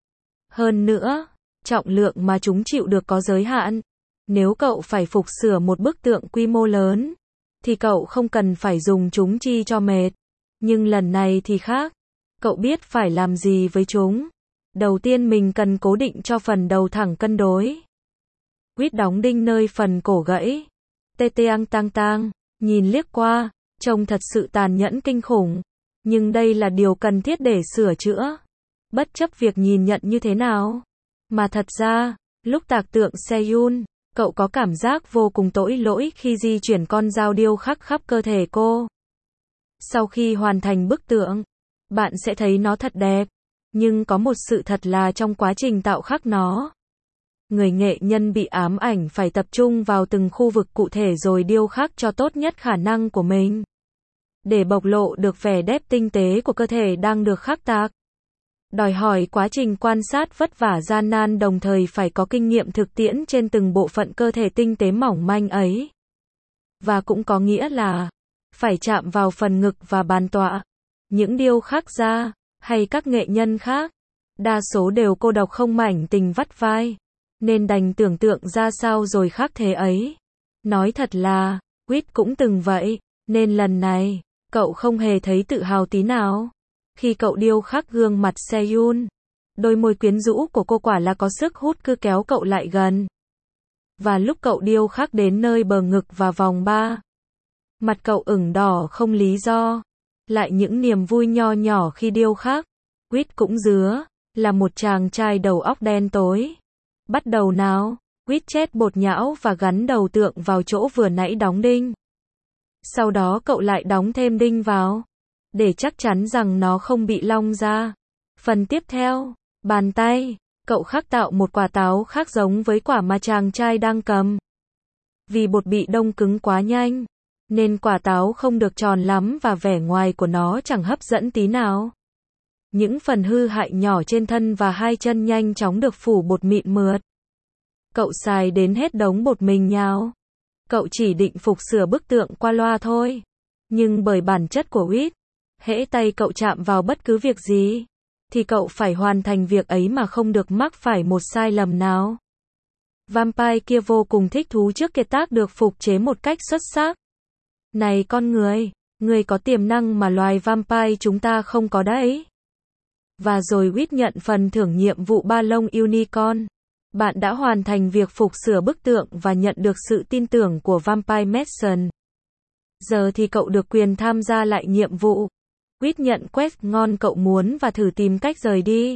Hơn nữa, trọng lượng mà chúng chịu được có giới hạn. Nếu cậu phải phục sửa một bức tượng quy mô lớn, thì cậu không cần phải dùng chúng chi cho mệt. Nhưng lần này thì khác. Cậu biết phải làm gì với chúng. Đầu tiên mình cần cố định cho phần đầu thẳng cân đối. Quýt đóng đinh nơi phần cổ gãy. Tê tê tang tang, nhìn liếc qua, trông thật sự tàn nhẫn kinh khủng. Nhưng đây là điều cần thiết để sửa chữa. Bất chấp việc nhìn nhận như thế nào. Mà thật ra, lúc tạc tượng Seyun, cậu có cảm giác vô cùng tội lỗi khi di chuyển con dao điêu khắc khắp cơ thể cô. Sau khi hoàn thành bức tượng, bạn sẽ thấy nó thật đẹp. Nhưng có một sự thật là trong quá trình tạo khắc nó, người nghệ nhân bị ám ảnh phải tập trung vào từng khu vực cụ thể rồi điêu khắc cho tốt nhất khả năng của mình. Để bộc lộ được vẻ đẹp tinh tế của cơ thể đang được khắc tạc. Đòi hỏi quá trình quan sát vất vả gian nan đồng thời phải có kinh nghiệm thực tiễn trên từng bộ phận cơ thể tinh tế mỏng manh ấy. Và cũng có nghĩa là, phải chạm vào phần ngực và bàn tọa. Những điêu khắc gia, hay các nghệ nhân khác, đa số đều cô độc không mảnh tình vắt vai. Nên đành tưởng tượng ra sao rồi khắc thế ấy. Nói thật là, Quýt cũng từng vậy, nên lần này, cậu không hề thấy tự hào tí nào. Khi cậu điêu khắc gương mặt Seyun, đôi môi quyến rũ của cô quả là có sức hút cứ kéo cậu lại gần. Và lúc cậu điêu khắc đến nơi bờ ngực và vòng ba, mặt cậu ửng đỏ không lý do. Lại những niềm vui nho nhỏ khi điêu khắc. Quýt cũng dứa, là một chàng trai đầu óc đen tối. Bắt đầu nào, Quýt chét bột nhão và gắn đầu tượng vào chỗ vừa nãy đóng đinh. Sau đó cậu lại đóng thêm đinh vào, để chắc chắn rằng nó không bị long ra. Phần tiếp theo, bàn tay, cậu khắc tạo một quả táo khác giống với quả mà chàng trai đang cầm. Vì bột bị đông cứng quá nhanh, nên quả táo không được tròn lắm và vẻ ngoài của nó chẳng hấp dẫn tí nào. Những phần hư hại nhỏ trên thân và hai chân nhanh chóng được phủ bột mịn mượt. Cậu xài đến hết đống bột mình nhào. Cậu chỉ định phục sửa bức tượng qua loa thôi. Nhưng bởi bản chất của Quýt, hễ tay cậu chạm vào bất cứ việc gì, thì cậu phải hoàn thành việc ấy mà không được mắc phải một sai lầm nào. Vampire kia vô cùng thích thú trước kiệt tác được phục chế một cách xuất sắc. Này con người, người có tiềm năng mà loài vampire chúng ta không có đấy. Và rồi Quýt nhận phần thưởng nhiệm vụ ba lông unicorn. Bạn đã hoàn thành việc phục sửa bức tượng và nhận được sự tin tưởng của Vampire Mason. Giờ thì cậu được quyền tham gia lại nhiệm vụ. Quýt nhận quest ngon cậu muốn và thử tìm cách rời đi.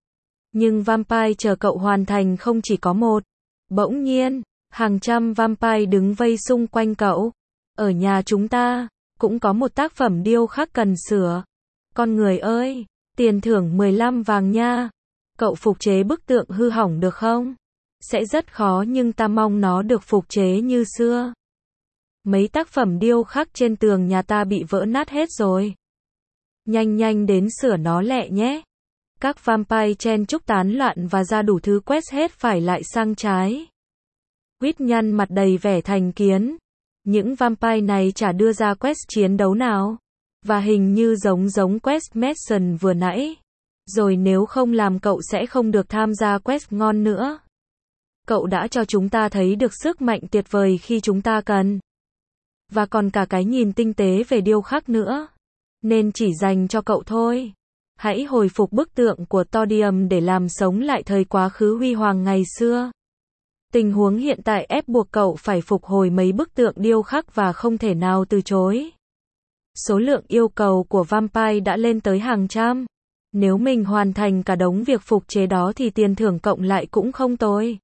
Nhưng Vampire chờ cậu hoàn thành không chỉ có một. Bỗng nhiên, hàng trăm Vampire đứng vây xung quanh cậu. Ở nhà chúng ta, cũng có một tác phẩm điêu khắc cần sửa. Con người ơi, tiền thưởng mười lăm vàng nha. Cậu phục chế bức tượng hư hỏng được không? Sẽ rất khó nhưng ta mong nó được phục chế như xưa. Mấy tác phẩm điêu khắc trên tường nhà ta bị vỡ nát hết rồi. Nhanh nhanh đến sửa nó lẹ nhé. Các vampire chen chúc tán loạn và ra đủ thứ quest hết phải lại sang trái. Quýt nhăn mặt đầy vẻ thành kiến. Những vampire này chả đưa ra quest chiến đấu nào. Và hình như giống giống quest Mason vừa nãy. Rồi nếu không làm cậu sẽ không được tham gia quest ngon nữa. Cậu đã cho chúng ta thấy được sức mạnh tuyệt vời khi chúng ta cần. Và còn cả cái nhìn tinh tế về điêu khắc nữa. Nên chỉ dành cho cậu thôi. Hãy hồi phục bức tượng của Todium để làm sống lại thời quá khứ huy hoàng ngày xưa. Tình huống hiện tại ép buộc cậu phải phục hồi mấy bức tượng điêu khắc và không thể nào từ chối. Số lượng yêu cầu của Vampire đã lên tới hàng trăm. Nếu mình hoàn thành cả đống việc phục chế đó thì tiền thưởng cộng lại cũng không tồi.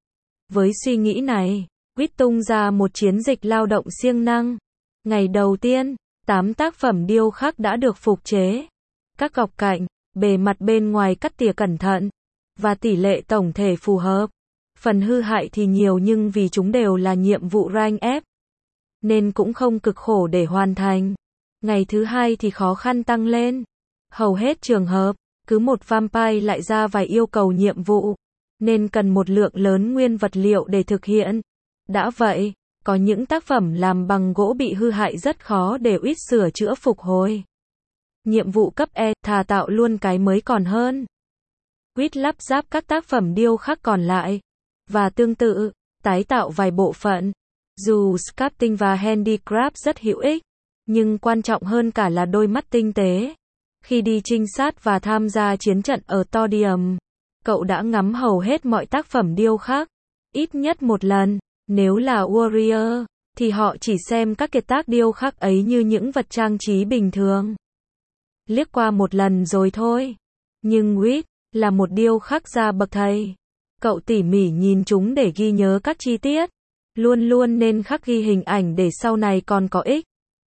Với suy nghĩ này, Quýt tung ra một chiến dịch lao động siêng năng. Ngày đầu tiên, tám tác phẩm điêu khắc đã được phục chế. Các góc cạnh, bề mặt bên ngoài cắt tỉa cẩn thận. Và tỷ lệ tổng thể phù hợp. Phần hư hại thì nhiều nhưng vì chúng đều là nhiệm vụ rank ép. Nên cũng không cực khổ để hoàn thành. Ngày thứ hai thì khó khăn tăng lên. Hầu hết trường hợp, cứ một vampire lại ra vài yêu cầu nhiệm vụ. Nên cần một lượng lớn nguyên vật liệu để thực hiện. Đã vậy, có những tác phẩm làm bằng gỗ bị hư hại rất khó để Quýt sửa chữa phục hồi. Nhiệm vụ cấp E, thà tạo luôn cái mới còn hơn. Quýt lắp ráp các tác phẩm điêu khắc còn lại. Và tương tự, tái tạo vài bộ phận. Dù sculpting và handicraft rất hữu ích, nhưng quan trọng hơn cả là đôi mắt tinh tế. Khi đi trinh sát và tham gia chiến trận ở Todium, cậu đã ngắm hầu hết mọi tác phẩm điêu khắc, ít nhất một lần. Nếu là Warrior, thì họ chỉ xem các kiệt tác điêu khắc ấy như những vật trang trí bình thường. Liếc qua một lần rồi thôi. Nhưng Reed là một điêu khắc gia bậc thầy. Cậu tỉ mỉ nhìn chúng để ghi nhớ các chi tiết. Luôn luôn nên khắc ghi hình ảnh để sau này còn có ích.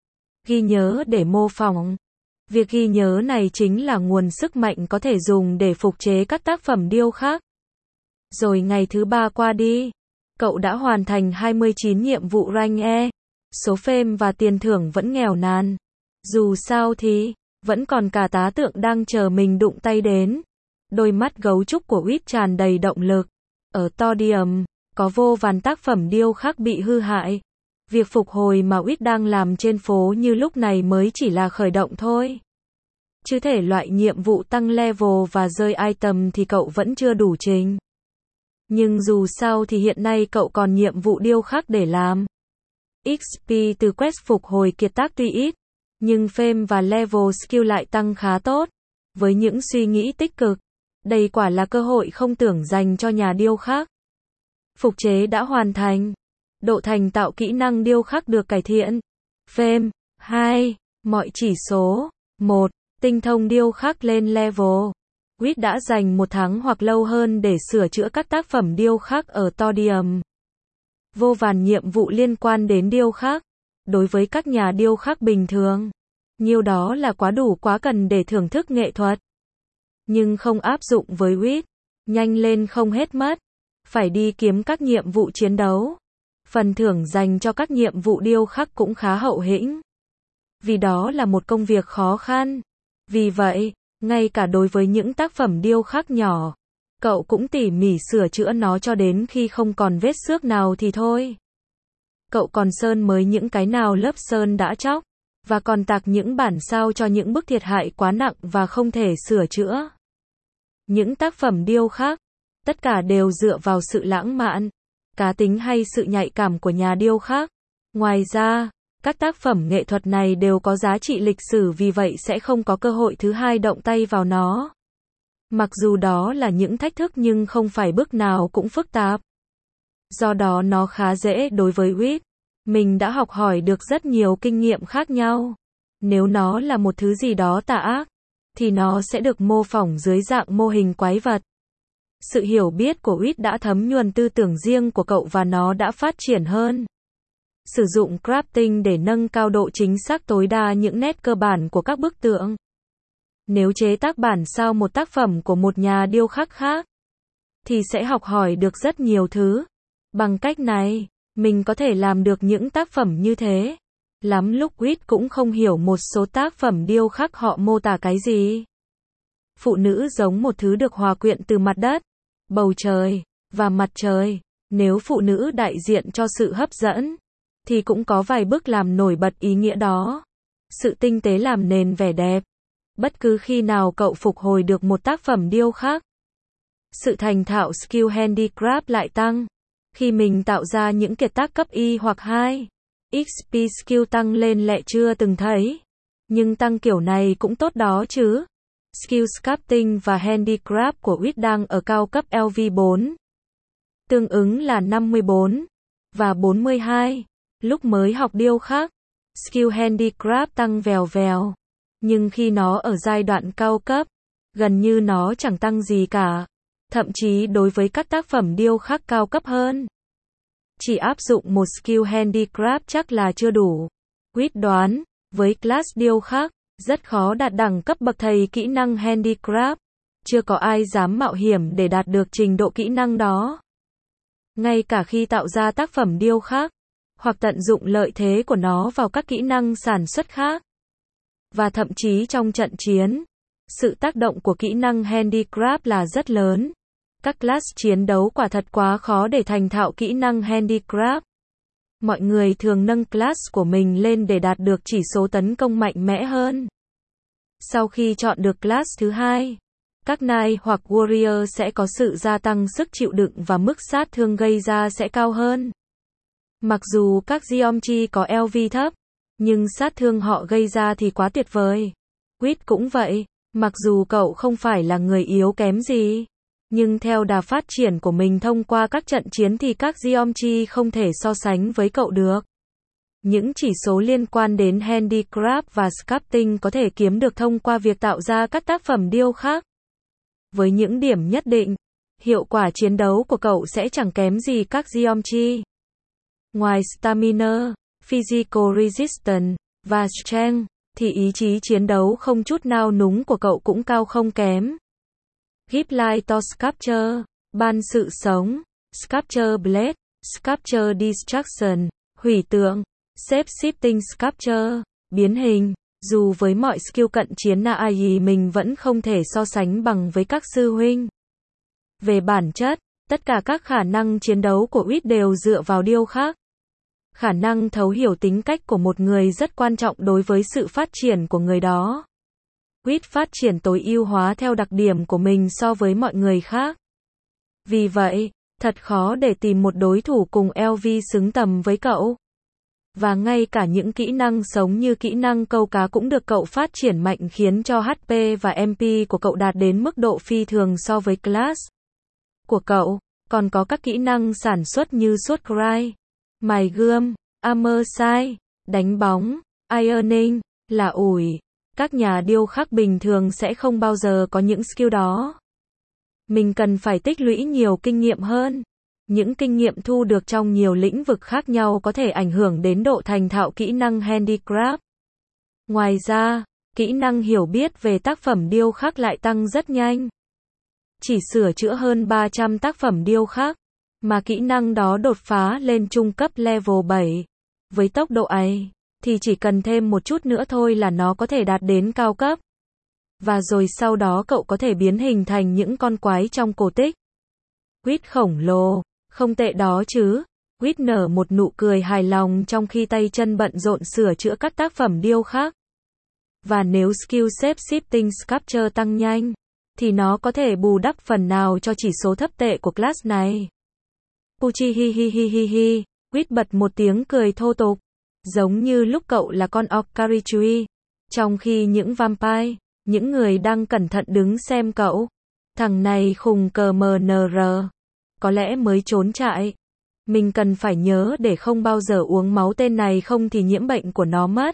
Ghi nhớ để mô phỏng. Việc ghi nhớ này chính là nguồn sức mạnh có thể dùng để phục chế các tác phẩm điêu khắc. Rồi ngày thứ ba qua đi, cậu đã hoàn thành hai mươi chín nhiệm vụ rank E. Số fame và tiền thưởng vẫn nghèo nàn. Dù sao thì, vẫn còn cả tá tượng đang chờ mình đụng tay đến. Đôi mắt gấu trúc của Reed tràn đầy động lực. Ở Todium, có vô vàn tác phẩm điêu khắc bị hư hại. Việc phục hồi mà Reed đang làm trên phố như lúc này mới chỉ là khởi động thôi. Chứ thể loại nhiệm vụ tăng level và rơi item thì cậu vẫn chưa đủ trình. Nhưng dù sao thì hiện nay cậu còn nhiệm vụ điêu khắc để làm. ích pê từ quest phục hồi kiệt tác tuy ít, nhưng fame và level skill lại tăng khá tốt. Với những suy nghĩ tích cực, đây quả là cơ hội không tưởng dành cho nhà điêu khắc. Phục chế đã hoàn thành. Độ thành tạo kỹ năng điêu khắc được cải thiện. Fame hai. Mọi chỉ số. một. Tinh thông điêu khắc lên level. Reed đã dành một tháng hoặc lâu hơn để sửa chữa các tác phẩm điêu khắc ở Todium. Vô vàn nhiệm vụ liên quan đến điêu khắc. Đối với các nhà điêu khắc bình thường, nhiều đó là quá đủ quá cần để thưởng thức nghệ thuật. Nhưng không áp dụng với Reed. Nhanh lên không hết mất. Phải đi kiếm các nhiệm vụ chiến đấu. Phần thưởng dành cho các nhiệm vụ điêu khắc cũng khá hậu hĩnh. Vì đó là một công việc khó khăn. Vì vậy, ngay cả đối với những tác phẩm điêu khắc nhỏ, cậu cũng tỉ mỉ sửa chữa nó cho đến khi không còn vết xước nào thì thôi. Cậu còn sơn mới những cái nào lớp sơn đã chóc, và còn tạc những bản sao cho những bức thiệt hại quá nặng và không thể sửa chữa. Những tác phẩm điêu khắc, tất cả đều dựa vào sự lãng mạn, cá tính hay sự nhạy cảm của nhà điêu khắc. Ngoài ra, các tác phẩm nghệ thuật này đều có giá trị lịch sử, vì vậy sẽ không có cơ hội thứ hai động tay vào nó. Mặc dù đó là những thách thức nhưng không phải bước nào cũng phức tạp. Do đó nó khá dễ đối với Reed. Mình đã học hỏi được rất nhiều kinh nghiệm khác nhau. Nếu nó là một thứ gì đó tà ác, thì nó sẽ được mô phỏng dưới dạng mô hình quái vật. Sự hiểu biết của Reed đã thấm nhuần tư tưởng riêng của cậu và nó đã phát triển hơn. Sử dụng crafting để nâng cao độ chính xác tối đa những nét cơ bản của các bức tượng. Nếu chế tác bản sao một tác phẩm của một nhà điêu khắc khác, thì sẽ học hỏi được rất nhiều thứ. Bằng cách này, mình có thể làm được những tác phẩm như thế. Lắm lúc Reed cũng không hiểu một số tác phẩm điêu khắc họ mô tả cái gì. Phụ nữ giống một thứ được hòa quyện từ mặt đất, bầu trời, và mặt trời. Nếu phụ nữ đại diện cho sự hấp dẫn, thì cũng có vài bức làm nổi bật ý nghĩa đó. Sự tinh tế làm nền vẻ đẹp. Bất cứ khi nào cậu phục hồi được một tác phẩm điêu khắc, sự thành thạo skill handicraft lại tăng. Khi mình tạo ra những kiệt tác cấp Y hoặc hai, ích pê skill tăng lên lẹ chưa từng thấy. Nhưng tăng kiểu này cũng tốt đó chứ. Skill sculpting và handicraft của Reed đang ở cao cấp L V bốn. Tương ứng là năm mươi bốn và bốn mươi hai. Lúc mới học điêu khắc, skill handicraft tăng vèo vèo. Nhưng khi nó ở giai đoạn cao cấp, gần như nó chẳng tăng gì cả. Thậm chí đối với các tác phẩm điêu khắc cao cấp hơn, chỉ áp dụng một skill handicraft chắc là chưa đủ. Reed đoán, với class điêu khắc, rất khó đạt đẳng cấp bậc thầy kỹ năng handicraft. Chưa có ai dám mạo hiểm để đạt được trình độ kỹ năng đó. Ngay cả khi tạo ra tác phẩm điêu khắc, hoặc tận dụng lợi thế của nó vào các kỹ năng sản xuất khác. Và thậm chí trong trận chiến, sự tác động của kỹ năng handicraft là rất lớn. Các class chiến đấu quả thật quá khó để thành thạo kỹ năng handicraft. Mọi người thường nâng class của mình lên để đạt được chỉ số tấn công mạnh mẽ hơn. Sau khi chọn được class thứ hai, các knight hoặc warrior sẽ có sự gia tăng sức chịu đựng và mức sát thương gây ra sẽ cao hơn. Mặc dù các geometry có L V thấp, nhưng sát thương họ gây ra thì quá tuyệt vời. Quýt cũng vậy, mặc dù cậu không phải là người yếu kém gì, nhưng theo đà phát triển của mình thông qua các trận chiến thì các geometry không thể so sánh với cậu được. Những chỉ số liên quan đến handicraft và sculpting có thể kiếm được thông qua việc tạo ra các tác phẩm điêu khắc. Với những điểm nhất định, hiệu quả chiến đấu của cậu sẽ chẳng kém gì các geometry. Ngoài stamina, physical resistance và strength, thì ý chí chiến đấu không chút nao núng của cậu cũng cao không kém. Give life to sculpture, ban sự sống, sculpture blade, sculpture destruction, hủy tượng, shape shifting sculpture, biến hình. Dù với mọi skill cận chiến na ai mình vẫn không thể so sánh bằng với các sư huynh. Về bản chất, tất cả các khả năng chiến đấu của Quýt đều dựa vào điêu khắc. Khả năng thấu hiểu tính cách của một người rất quan trọng đối với sự phát triển của người đó. Quýt phát triển tối ưu hóa theo đặc điểm của mình so với mọi người khác. Vì vậy, thật khó để tìm một đối thủ cùng lờ vê xứng tầm với cậu. Và ngay cả những kỹ năng sống như kỹ năng câu cá cũng được cậu phát triển mạnh khiến cho hát pê và em pê của cậu đạt đến mức độ phi thường so với class của cậu. Còn có các kỹ năng sản xuất như sốt grind, mài gươm, armor sight, đánh bóng, ironing, là ủi. Các nhà điêu khắc bình thường sẽ không bao giờ có những skill đó. Mình cần phải tích lũy nhiều kinh nghiệm hơn. Những kinh nghiệm thu được trong nhiều lĩnh vực khác nhau có thể ảnh hưởng đến độ thành thạo kỹ năng handicraft. Ngoài ra, kỹ năng hiểu biết về tác phẩm điêu khắc lại tăng rất nhanh. Chỉ sửa chữa hơn ba trăm tác phẩm điêu khắc, mà kỹ năng đó đột phá lên trung cấp level bảy. Với tốc độ ấy, thì chỉ cần thêm một chút nữa thôi là nó có thể đạt đến cao cấp. Và rồi sau đó cậu có thể biến hình thành những con quái trong cổ tích. Quýt khổng lồ, không tệ đó chứ. Quýt nở một nụ cười hài lòng trong khi tay chân bận rộn sửa chữa các tác phẩm điêu khắc. Và nếu skill shape shifting sculpture tăng nhanh, thì nó có thể bù đắp phần nào cho chỉ số thấp tệ của class này. Puchi hi hi hi hi hi, Quýt bật một tiếng cười thô tục, giống như lúc cậu là con Okarichi, trong khi những vampire, những người đang cẩn thận đứng xem cậu, thằng này khùng cờ mờ nờ rờ, có lẽ mới trốn chạy. Mình cần phải nhớ để không bao giờ uống máu tên này không thì nhiễm bệnh của nó mất.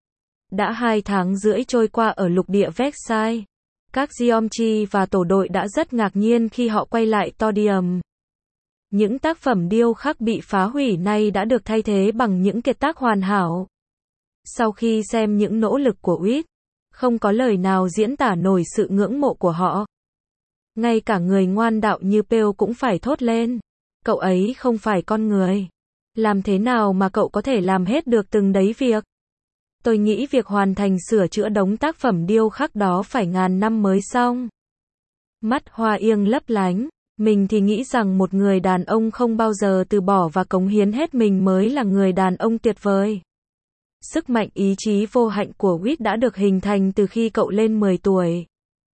Đã hai tháng rưỡi trôi qua ở lục địa Vexai. Các geometry và tổ đội đã rất ngạc nhiên khi họ quay lại Todium. Những tác phẩm điêu khắc bị phá hủy này đã được thay thế bằng những kiệt tác hoàn hảo. Sau khi xem những nỗ lực của Quýt, không có lời nào diễn tả nổi sự ngưỡng mộ của họ. Ngay cả người ngoan đạo như Pale cũng phải thốt lên. Cậu ấy không phải con người. Làm thế nào mà cậu có thể làm hết được từng đấy việc? Tôi nghĩ việc hoàn thành sửa chữa đống tác phẩm điêu khắc đó phải ngàn năm mới xong. Mắt Hoa Yên lấp lánh. Mình thì nghĩ rằng một người đàn ông không bao giờ từ bỏ và cống hiến hết mình mới là người đàn ông tuyệt vời. Sức mạnh ý chí vô hạnh của Quýt đã được hình thành từ khi cậu lên mười tuổi.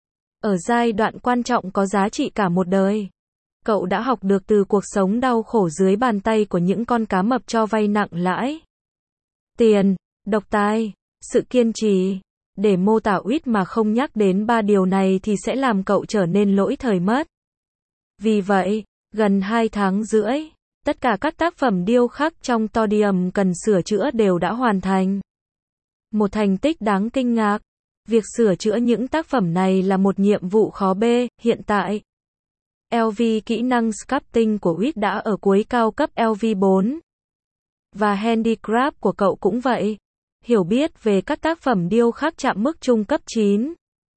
Ở giai đoạn quan trọng có giá trị cả một đời. Cậu đã học được từ cuộc sống đau khổ dưới bàn tay của những con cá mập cho vay nặng lãi. Tiền, độc tài, sự kiên trì. Để mô tả Quýt mà không nhắc đến ba điều này thì sẽ làm cậu trở nên lỗi thời mất. Vì vậy, gần hai tháng rưỡi, tất cả các tác phẩm điêu khắc trong Todium cần sửa chữa đều đã hoàn thành. Một thành tích đáng kinh ngạc. Việc sửa chữa những tác phẩm này là một nhiệm vụ khó bê. Hiện tại, lờ vê kỹ năng sculpting của Quýt đã ở cuối cao cấp lờ vê bốn. Và handicraft của cậu cũng vậy. Hiểu biết về các tác phẩm điêu khắc chạm mức trung cấp chín.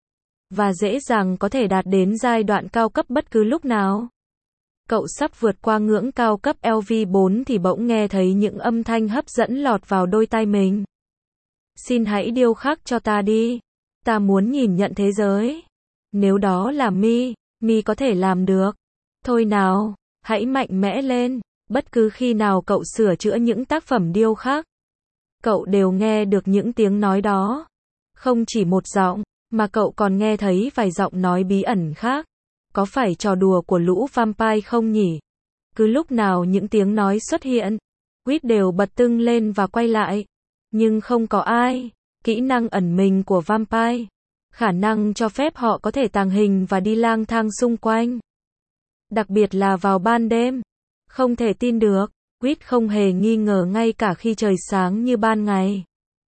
Và dễ dàng có thể đạt đến giai đoạn cao cấp bất cứ lúc nào. Cậu sắp vượt qua ngưỡng cao cấp lờ vê bốn thì bỗng nghe thấy những âm thanh hấp dẫn lọt vào đôi tai mình. Xin hãy điêu khắc cho ta đi. Ta muốn nhìn nhận thế giới. Nếu đó là mi, mi có thể làm được. Thôi nào, hãy mạnh mẽ lên. Bất cứ khi nào cậu sửa chữa những tác phẩm điêu khắc, cậu đều nghe được những tiếng nói đó. Không chỉ một giọng, mà cậu còn nghe thấy vài giọng nói bí ẩn khác. Có phải trò đùa của lũ vampire không nhỉ? Cứ lúc nào những tiếng nói xuất hiện, Quýt đều bật tưng lên và quay lại. Nhưng không có ai. Kỹ năng ẩn mình của vampire Khả năng cho phép họ có thể tàng hình và đi lang thang xung quanh. Đặc biệt là vào ban đêm. Không thể tin được, Quýt không hề nghi ngờ ngay cả khi trời sáng như ban ngày.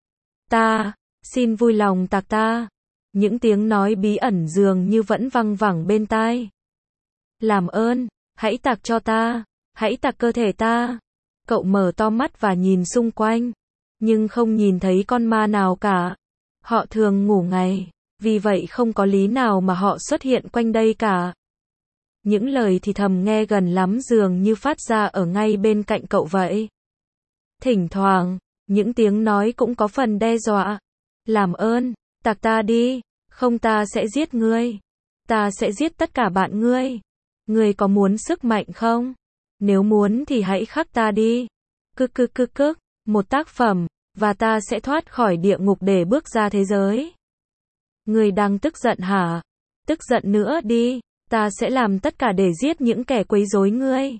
Ta, xin vui lòng tạc ta. Những tiếng nói bí ẩn dường như vẫn văng vẳng bên tai. Làm ơn, hãy tạc cho ta, hãy tạc cơ thể ta. Cậu mở to mắt và nhìn xung quanh, nhưng không nhìn thấy con ma nào cả. Họ thường ngủ ngày, vì vậy không có lý nào mà họ xuất hiện quanh đây cả. Những lời thì thầm nghe gần lắm dường như phát ra ở ngay bên cạnh cậu vậy. Thỉnh thoảng, những tiếng nói cũng có phần đe dọa. Làm ơn, tạc ta đi, không ta sẽ giết ngươi. Ta sẽ giết tất cả bạn ngươi. Ngươi có muốn sức mạnh không? Nếu muốn thì hãy khắc ta đi. Cực cực cực cực, một tác phẩm, và ta sẽ thoát khỏi địa ngục để bước ra thế giới. Ngươi đang tức giận hả? Tức giận nữa đi, ta sẽ làm tất cả để giết những kẻ quấy rối ngươi.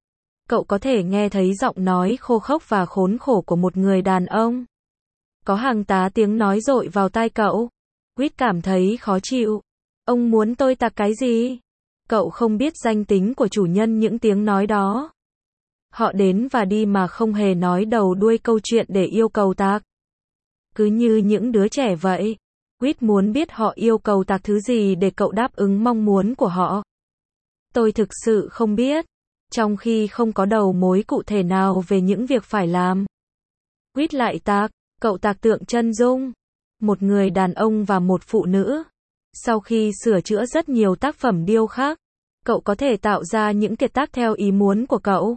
Cậu có thể nghe thấy giọng nói khô khốc và khốn khổ của một người đàn ông. Có hàng tá tiếng nói dội vào tai cậu. Quýt cảm thấy khó chịu. Ông muốn tôi tạc cái gì? Cậu không biết danh tính của chủ nhân những tiếng nói đó. Họ đến và đi mà không hề nói đầu đuôi câu chuyện để yêu cầu tạc. Cứ như những đứa trẻ vậy. Quýt muốn biết họ yêu cầu tạc thứ gì để cậu đáp ứng mong muốn của họ. Tôi thực sự không biết. Trong khi không có đầu mối cụ thể nào về những việc phải làm. Quýt lại tạc. Cậu tạc tượng chân dung. Một người đàn ông và một phụ nữ. Sau khi sửa chữa rất nhiều tác phẩm điêu khắc, cậu có thể tạo ra những kiệt tác theo ý muốn của cậu.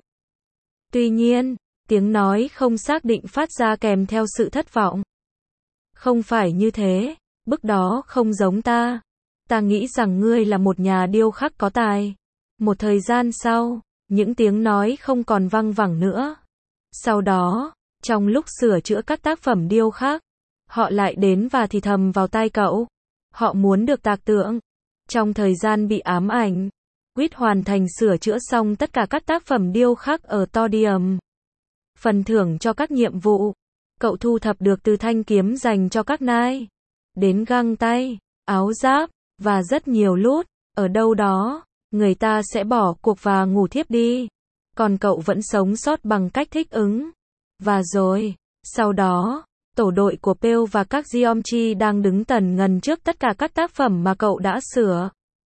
Tuy nhiên, tiếng nói không xác định phát ra kèm theo sự thất vọng. Không phải như thế, bức đó không giống ta. Ta nghĩ rằng ngươi là một nhà điêu khắc có tài. Một thời gian sau, những tiếng nói không còn văng vẳng nữa. Sau đó, trong lúc sửa chữa các tác phẩm điêu khắc, họ lại đến và thì thầm vào tai cậu. Họ muốn được tạc tượng. Trong thời gian bị ám ảnh, Quýt hoàn thành sửa chữa xong tất cả các tác phẩm điêu khắc ở Todium. Phần thưởng cho các nhiệm vụ, cậu thu thập được từ thanh kiếm dành cho các nai, đến găng tay, áo giáp, và rất nhiều loot. Ở đâu đó, người ta sẽ bỏ cuộc và ngủ thiếp đi. Còn cậu vẫn sống sót bằng cách thích ứng. Và rồi, sau đó, tổ đội của Pale và các Geomchi đang đứng tần ngần trước tất cả các tác phẩm mà cậu đã sửa.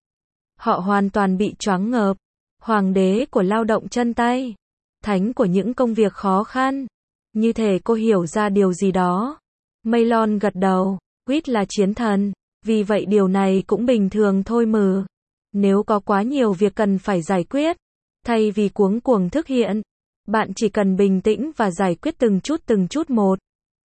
Họ hoàn toàn bị choáng ngợp. Hoàng đế của lao động chân tay. Thánh của những công việc khó khăn. Như thể cô hiểu ra điều gì đó. Maylon gật đầu. Quýt là chiến thần. Vì vậy điều này cũng bình thường thôi mừ. Nếu có quá nhiều việc cần phải giải quyết, thay vì cuống cuồng thực hiện, bạn chỉ cần bình tĩnh và giải quyết từng chút từng chút một.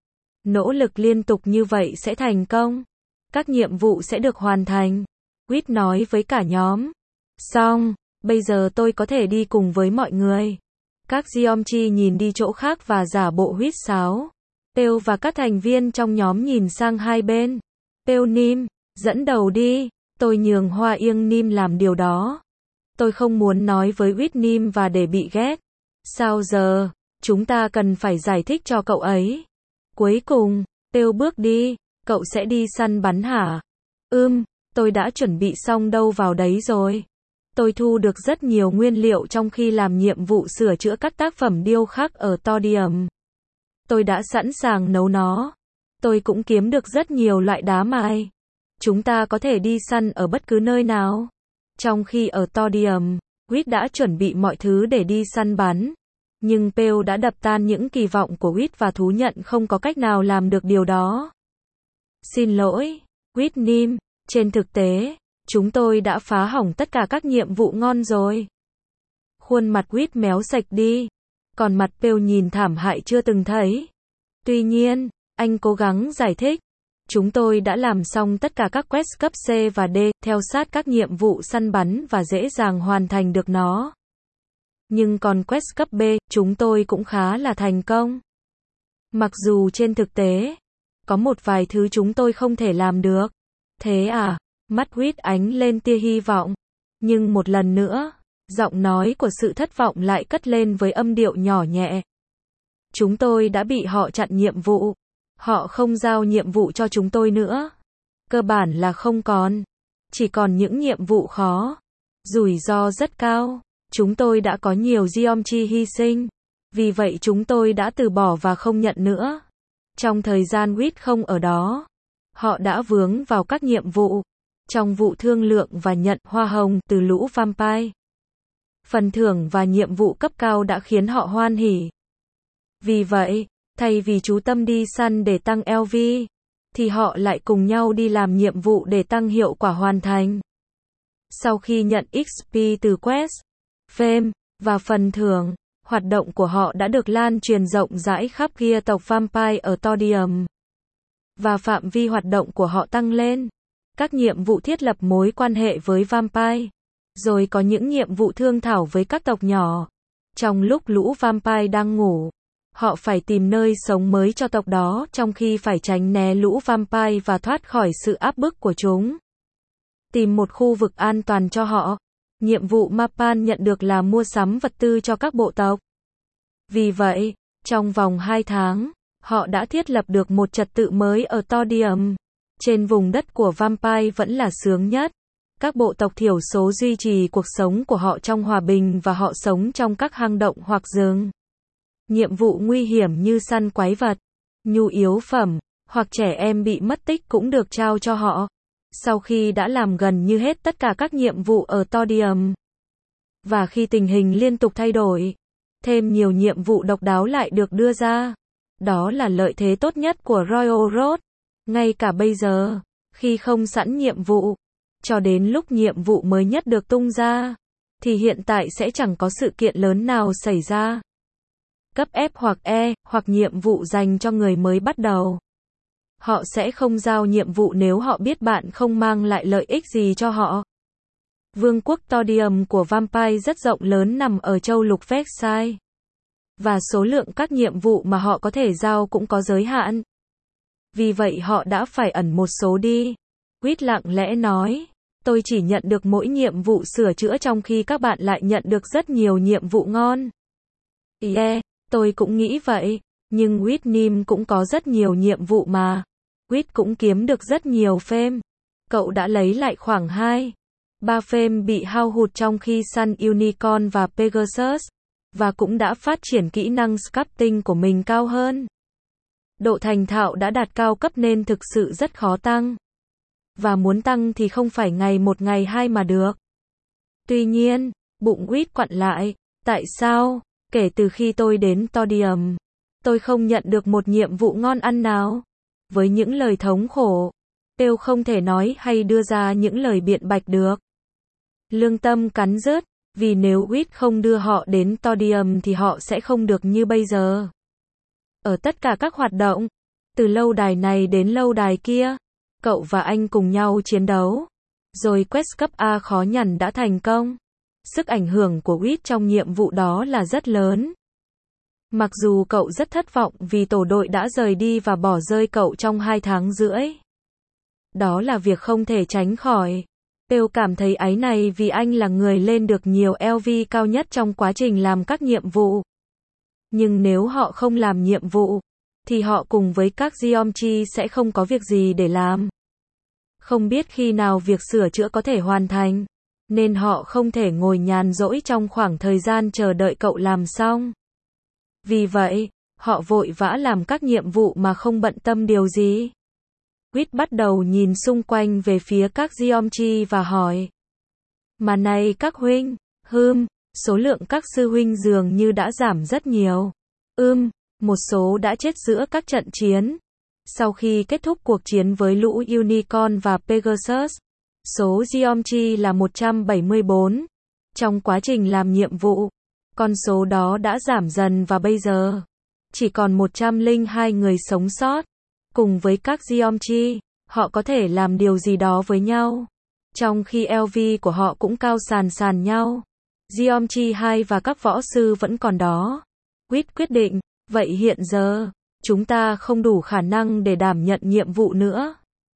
Nỗ lực liên tục như vậy sẽ thành công. Các nhiệm vụ sẽ được hoàn thành. Quýt nói với cả nhóm. Xong, bây giờ tôi có thể đi cùng với mọi người. Các Geomchi nhìn đi chỗ khác và giả bộ huýt sáo. Pale và các thành viên trong nhóm nhìn sang hai bên. Pale Nim, dẫn đầu đi. Tôi nhường Hoa Yên Nim làm điều đó. Tôi không muốn nói với Quýt Nim và để bị ghét. Sao giờ? Chúng ta cần phải giải thích cho cậu ấy. Cuối cùng, Pale bước đi. Cậu sẽ đi săn bắn hả? Ừm, tôi đã chuẩn bị xong đâu vào đấy rồi. Tôi thu được rất nhiều nguyên liệu trong khi làm nhiệm vụ sửa chữa các tác phẩm điêu khắc ở Todium. Tôi đã sẵn sàng nấu nó. Tôi cũng kiếm được rất nhiều loại đá mài. Chúng ta có thể đi săn ở bất cứ nơi nào. Trong khi ở Todium, Quýt đã chuẩn bị mọi thứ để đi săn bắn. Nhưng Pale đã đập tan những kỳ vọng của Quýt và thú nhận không có cách nào làm được điều đó. Xin lỗi, Quýt Nim, trên thực tế, chúng tôi đã phá hỏng tất cả các nhiệm vụ ngon rồi. Khuôn mặt Quýt méo sạch đi. Còn mặt Pale nhìn thảm hại chưa từng thấy. Tuy nhiên, anh cố gắng giải thích. Chúng tôi đã làm xong tất cả các quest cấp C và D, theo sát các nhiệm vụ săn bắn và dễ dàng hoàn thành được nó. Nhưng còn quest cấp B, chúng tôi cũng khá là thành công. Mặc dù trên thực tế, có một vài thứ chúng tôi không thể làm được. Thế à? Mắt Quýt ánh lên tia hy vọng. Nhưng một lần nữa, giọng nói của sự thất vọng lại cất lên với âm điệu nhỏ nhẹ. Chúng tôi đã bị họ chặn nhiệm vụ. Họ không giao nhiệm vụ cho chúng tôi nữa. cơ bản là không còn. Chỉ còn những nhiệm vụ khó. Rủi ro rất cao. Chúng tôi đã có nhiều Geomchi hy sinh. Vì vậy chúng tôi đã từ bỏ và không nhận nữa. Trong thời gian Reed không ở đó, họ đã vướng vào các nhiệm vụ. Trong vụ thương lượng và nhận hoa hồng từ lũ vampire. Phần thưởng và nhiệm vụ cấp cao đã khiến họ hoan hỉ. Vì vậy, thay vì chú tâm đi săn để tăng lờ vê, thì họ lại cùng nhau đi làm nhiệm vụ để tăng hiệu quả hoàn thành. Sau khi nhận ích pê từ quest, fame, và phần thưởng, hoạt động của họ đã được lan truyền rộng rãi khắp gia tộc Vampire ở Todium. Và phạm vi hoạt động của họ tăng lên. Các nhiệm vụ thiết lập mối quan hệ với Vampire. Rồi có những nhiệm vụ thương thảo với các tộc nhỏ. Trong lúc lũ Vampire đang ngủ, họ phải tìm nơi sống mới cho tộc đó trong khi phải tránh né lũ Vampire và thoát khỏi sự áp bức của chúng. Tìm một khu vực an toàn cho họ. Nhiệm vụ Mapan nhận được là mua sắm vật tư cho các bộ tộc. Vì vậy, trong vòng hai tháng, họ đã thiết lập được một trật tự mới ở Todium. Trên vùng đất của Vampire vẫn là sướng nhất. Các bộ tộc thiểu số duy trì cuộc sống của họ trong hòa bình và họ sống trong các hang động hoặc rừng. Nhiệm vụ nguy hiểm như săn quái vật, nhu yếu phẩm, hoặc trẻ em bị mất tích cũng được trao cho họ. Sau khi đã làm gần như hết tất cả các nhiệm vụ ở Todium. Và khi tình hình liên tục thay đổi, thêm nhiều nhiệm vụ độc đáo lại được đưa ra. Đó là lợi thế tốt nhất của Royal Road. Ngay cả bây giờ, khi không sẵn nhiệm vụ, cho đến lúc nhiệm vụ mới nhất được tung ra, thì hiện tại sẽ chẳng có sự kiện lớn nào xảy ra. Cấp F hoặc E, hoặc nhiệm vụ dành cho người mới bắt đầu. Họ sẽ không giao nhiệm vụ nếu họ biết bạn không mang lại lợi ích gì cho họ. Vương quốc Todium của Vampire rất rộng lớn nằm ở châu lục Vexai. Và số lượng các nhiệm vụ mà họ có thể giao cũng có giới hạn. Vì vậy họ đã phải ẩn một số đi. Quýt lặng lẽ nói, tôi chỉ nhận được mỗi nhiệm vụ sửa chữa trong khi các bạn lại nhận được rất nhiều nhiệm vụ ngon. Yeah, tôi cũng nghĩ vậy, nhưng Whitnim cũng có rất nhiều nhiệm vụ mà. Quýt cũng kiếm được rất nhiều fame. Cậu đã lấy lại khoảng hai, ba fame bị hao hụt trong khi săn Unicorn và Pegasus, và cũng đã phát triển kỹ năng sculpting của mình cao hơn. Độ thành thạo đã đạt cao cấp nên thực sự rất khó tăng. Và muốn tăng thì không phải ngày một ngày hai mà được. Tuy nhiên, bụng Quýt quặn lại, tại sao, kể từ khi tôi đến Todium, tôi không nhận được một nhiệm vụ ngon ăn nào? Với những lời thống khổ, Têu không thể nói hay đưa ra những lời biện bạch được. Lương tâm cắn rứt, vì nếu Quýt không đưa họ đến Todium thì họ sẽ không được như bây giờ. Ở tất cả các hoạt động, từ lâu đài này đến lâu đài kia, cậu và anh cùng nhau chiến đấu. Rồi quest cấp A khó nhằn đã thành công. Sức ảnh hưởng của Quýt trong nhiệm vụ đó là rất lớn. Mặc dù cậu rất thất vọng vì tổ đội đã rời đi và bỏ rơi cậu trong hai tháng rưỡi. Đó là việc không thể tránh khỏi. Têu cảm thấy áy này vì anh là người lên được nhiều lờ vê cao nhất trong quá trình làm các nhiệm vụ. Nhưng nếu họ không làm nhiệm vụ, thì họ cùng với các Geomchi sẽ không có việc gì để làm. Không biết khi nào việc sửa chữa có thể hoàn thành, nên họ không thể ngồi nhàn rỗi trong khoảng thời gian chờ đợi cậu làm xong. Vì vậy, họ vội vã làm các nhiệm vụ mà không bận tâm điều gì. Quýt bắt đầu nhìn xung quanh về phía các Geomchi và hỏi. Mà này các huynh, hừm, số lượng các sư huynh dường như đã giảm rất nhiều. Ưm, một số đã chết giữa các trận chiến. Sau khi kết thúc cuộc chiến với lũ Unicorn và Pegasus, số Geomchi là một trăm bảy mươi tư. Trong quá trình làm nhiệm vụ, con số đó đã giảm dần và bây giờ chỉ còn một trăm lẻ hai người sống sót. Cùng với các Geomchi, họ có thể làm điều gì đó với nhau. Trong khi lờ vê của họ cũng cao sàn sàn nhau. Geomchi hai và các võ sư vẫn còn đó. Quýt quyết định, vậy hiện giờ, chúng ta không đủ khả năng để đảm nhận nhiệm vụ nữa.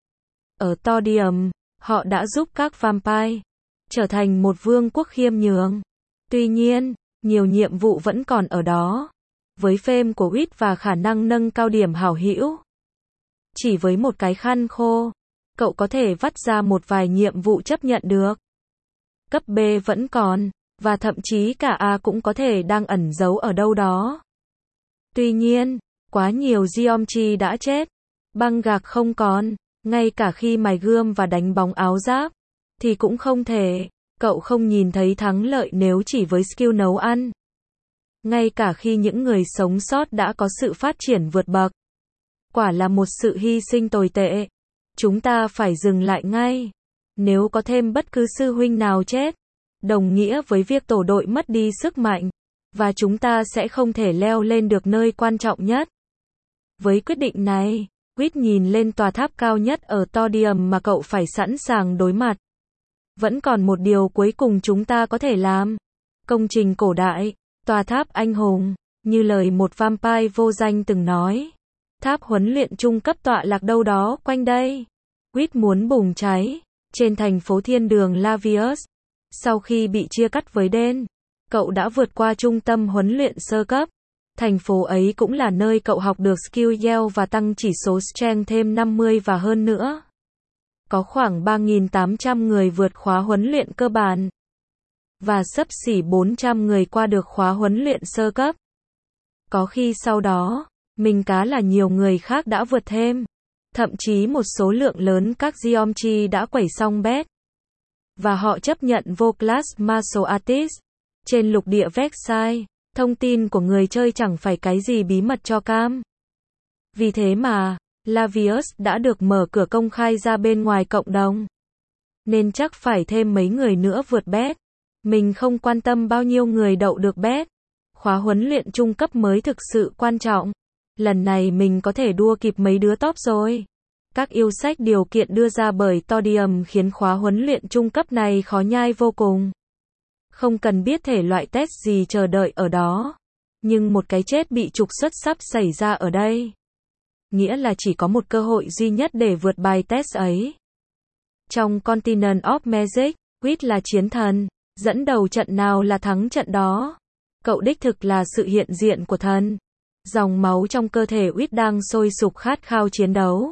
Ở Todium, họ đã giúp các Vampire trở thành một vương quốc khiêm nhường. Tuy nhiên, nhiều nhiệm vụ vẫn còn ở đó. Với fame của Quýt và khả năng nâng cao điểm hảo hữu. Chỉ với một cái khăn khô, cậu có thể vắt ra một vài nhiệm vụ chấp nhận được. Cấp B vẫn còn, và thậm chí cả A cũng có thể đang ẩn giấu ở đâu đó. Tuy nhiên, quá nhiều Geometry đã chết, băng gạc không còn, ngay cả khi mài gươm và đánh bóng áo giáp, thì cũng không thể. Cậu không nhìn thấy thắng lợi nếu chỉ với skill nấu ăn. Ngay cả khi những người sống sót đã có sự phát triển vượt bậc. Quả là một sự hy sinh tồi tệ. Chúng ta phải dừng lại ngay. Nếu có thêm bất cứ sư huynh nào chết, đồng nghĩa với việc tổ đội mất đi sức mạnh, và chúng ta sẽ không thể leo lên được nơi quan trọng nhất. Với quyết định này, Quýt nhìn lên tòa tháp cao nhất ở Todium mà cậu phải sẵn sàng đối mặt. Vẫn còn một điều cuối cùng chúng ta có thể làm. Công trình cổ đại, tòa tháp anh hùng, như lời một vampire vô danh từng nói. Tháp huấn luyện trung cấp tọa lạc đâu đó quanh đây. Quýt muốn bùng cháy, trên thành phố thiên đường Lavius. Sau khi bị chia cắt với Den, cậu đã vượt qua trung tâm huấn luyện sơ cấp. Thành phố ấy cũng là nơi cậu học được skill yell và tăng chỉ số strength thêm năm mươi và hơn nữa. Có khoảng ba nghìn tám trăm người vượt khóa huấn luyện cơ bản, và xấp xỉ bốn trăm người qua được khóa huấn luyện sơ cấp. Có khi sau đó, mình cá là nhiều người khác đã vượt thêm. Thậm chí một số lượng lớn các Geometry đã quẩy xong bet. Và họ chấp nhận vô class martial artist. Trên lục địa Vexai, thông tin của người chơi chẳng phải cái gì bí mật cho cam. Vì thế mà, Lavius đã được mở cửa công khai ra bên ngoài cộng đồng. Nên chắc phải thêm mấy người nữa vượt bet. Mình không quan tâm bao nhiêu người đậu được bet. Khóa huấn luyện trung cấp mới thực sự quan trọng. Lần này mình có thể đua kịp mấy đứa top rồi. Các yêu sách điều kiện đưa ra bởi Todium khiến khóa huấn luyện trung cấp này khó nhai vô cùng. Không cần biết thể loại test gì chờ đợi ở đó. Nhưng một cái chết bị trục xuất sắp xảy ra ở đây. Nghĩa là chỉ có một cơ hội duy nhất để vượt bài test ấy. Trong Continent of Magic, Quýt là chiến thần. Dẫn đầu trận nào là thắng trận đó. Cậu đích thực là sự hiện diện của thần. Dòng máu trong cơ thể Quýt đang sôi sục khát khao chiến đấu.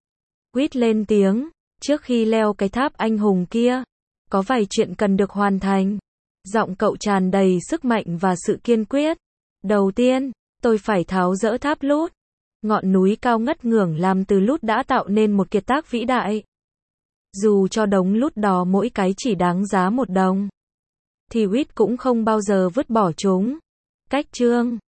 Quýt lên tiếng, trước khi leo cái tháp anh hùng kia, có vài chuyện cần được hoàn thành. Giọng cậu tràn đầy sức mạnh và sự kiên quyết. Đầu tiên, tôi phải tháo dỡ tháp lút. Ngọn núi cao ngất ngưởng làm từ lút đã tạo nên một kiệt tác vĩ đại. Dù cho đống lút đó mỗi cái chỉ đáng giá một đồng, thì Quýt cũng không bao giờ vứt bỏ chúng. Cách chương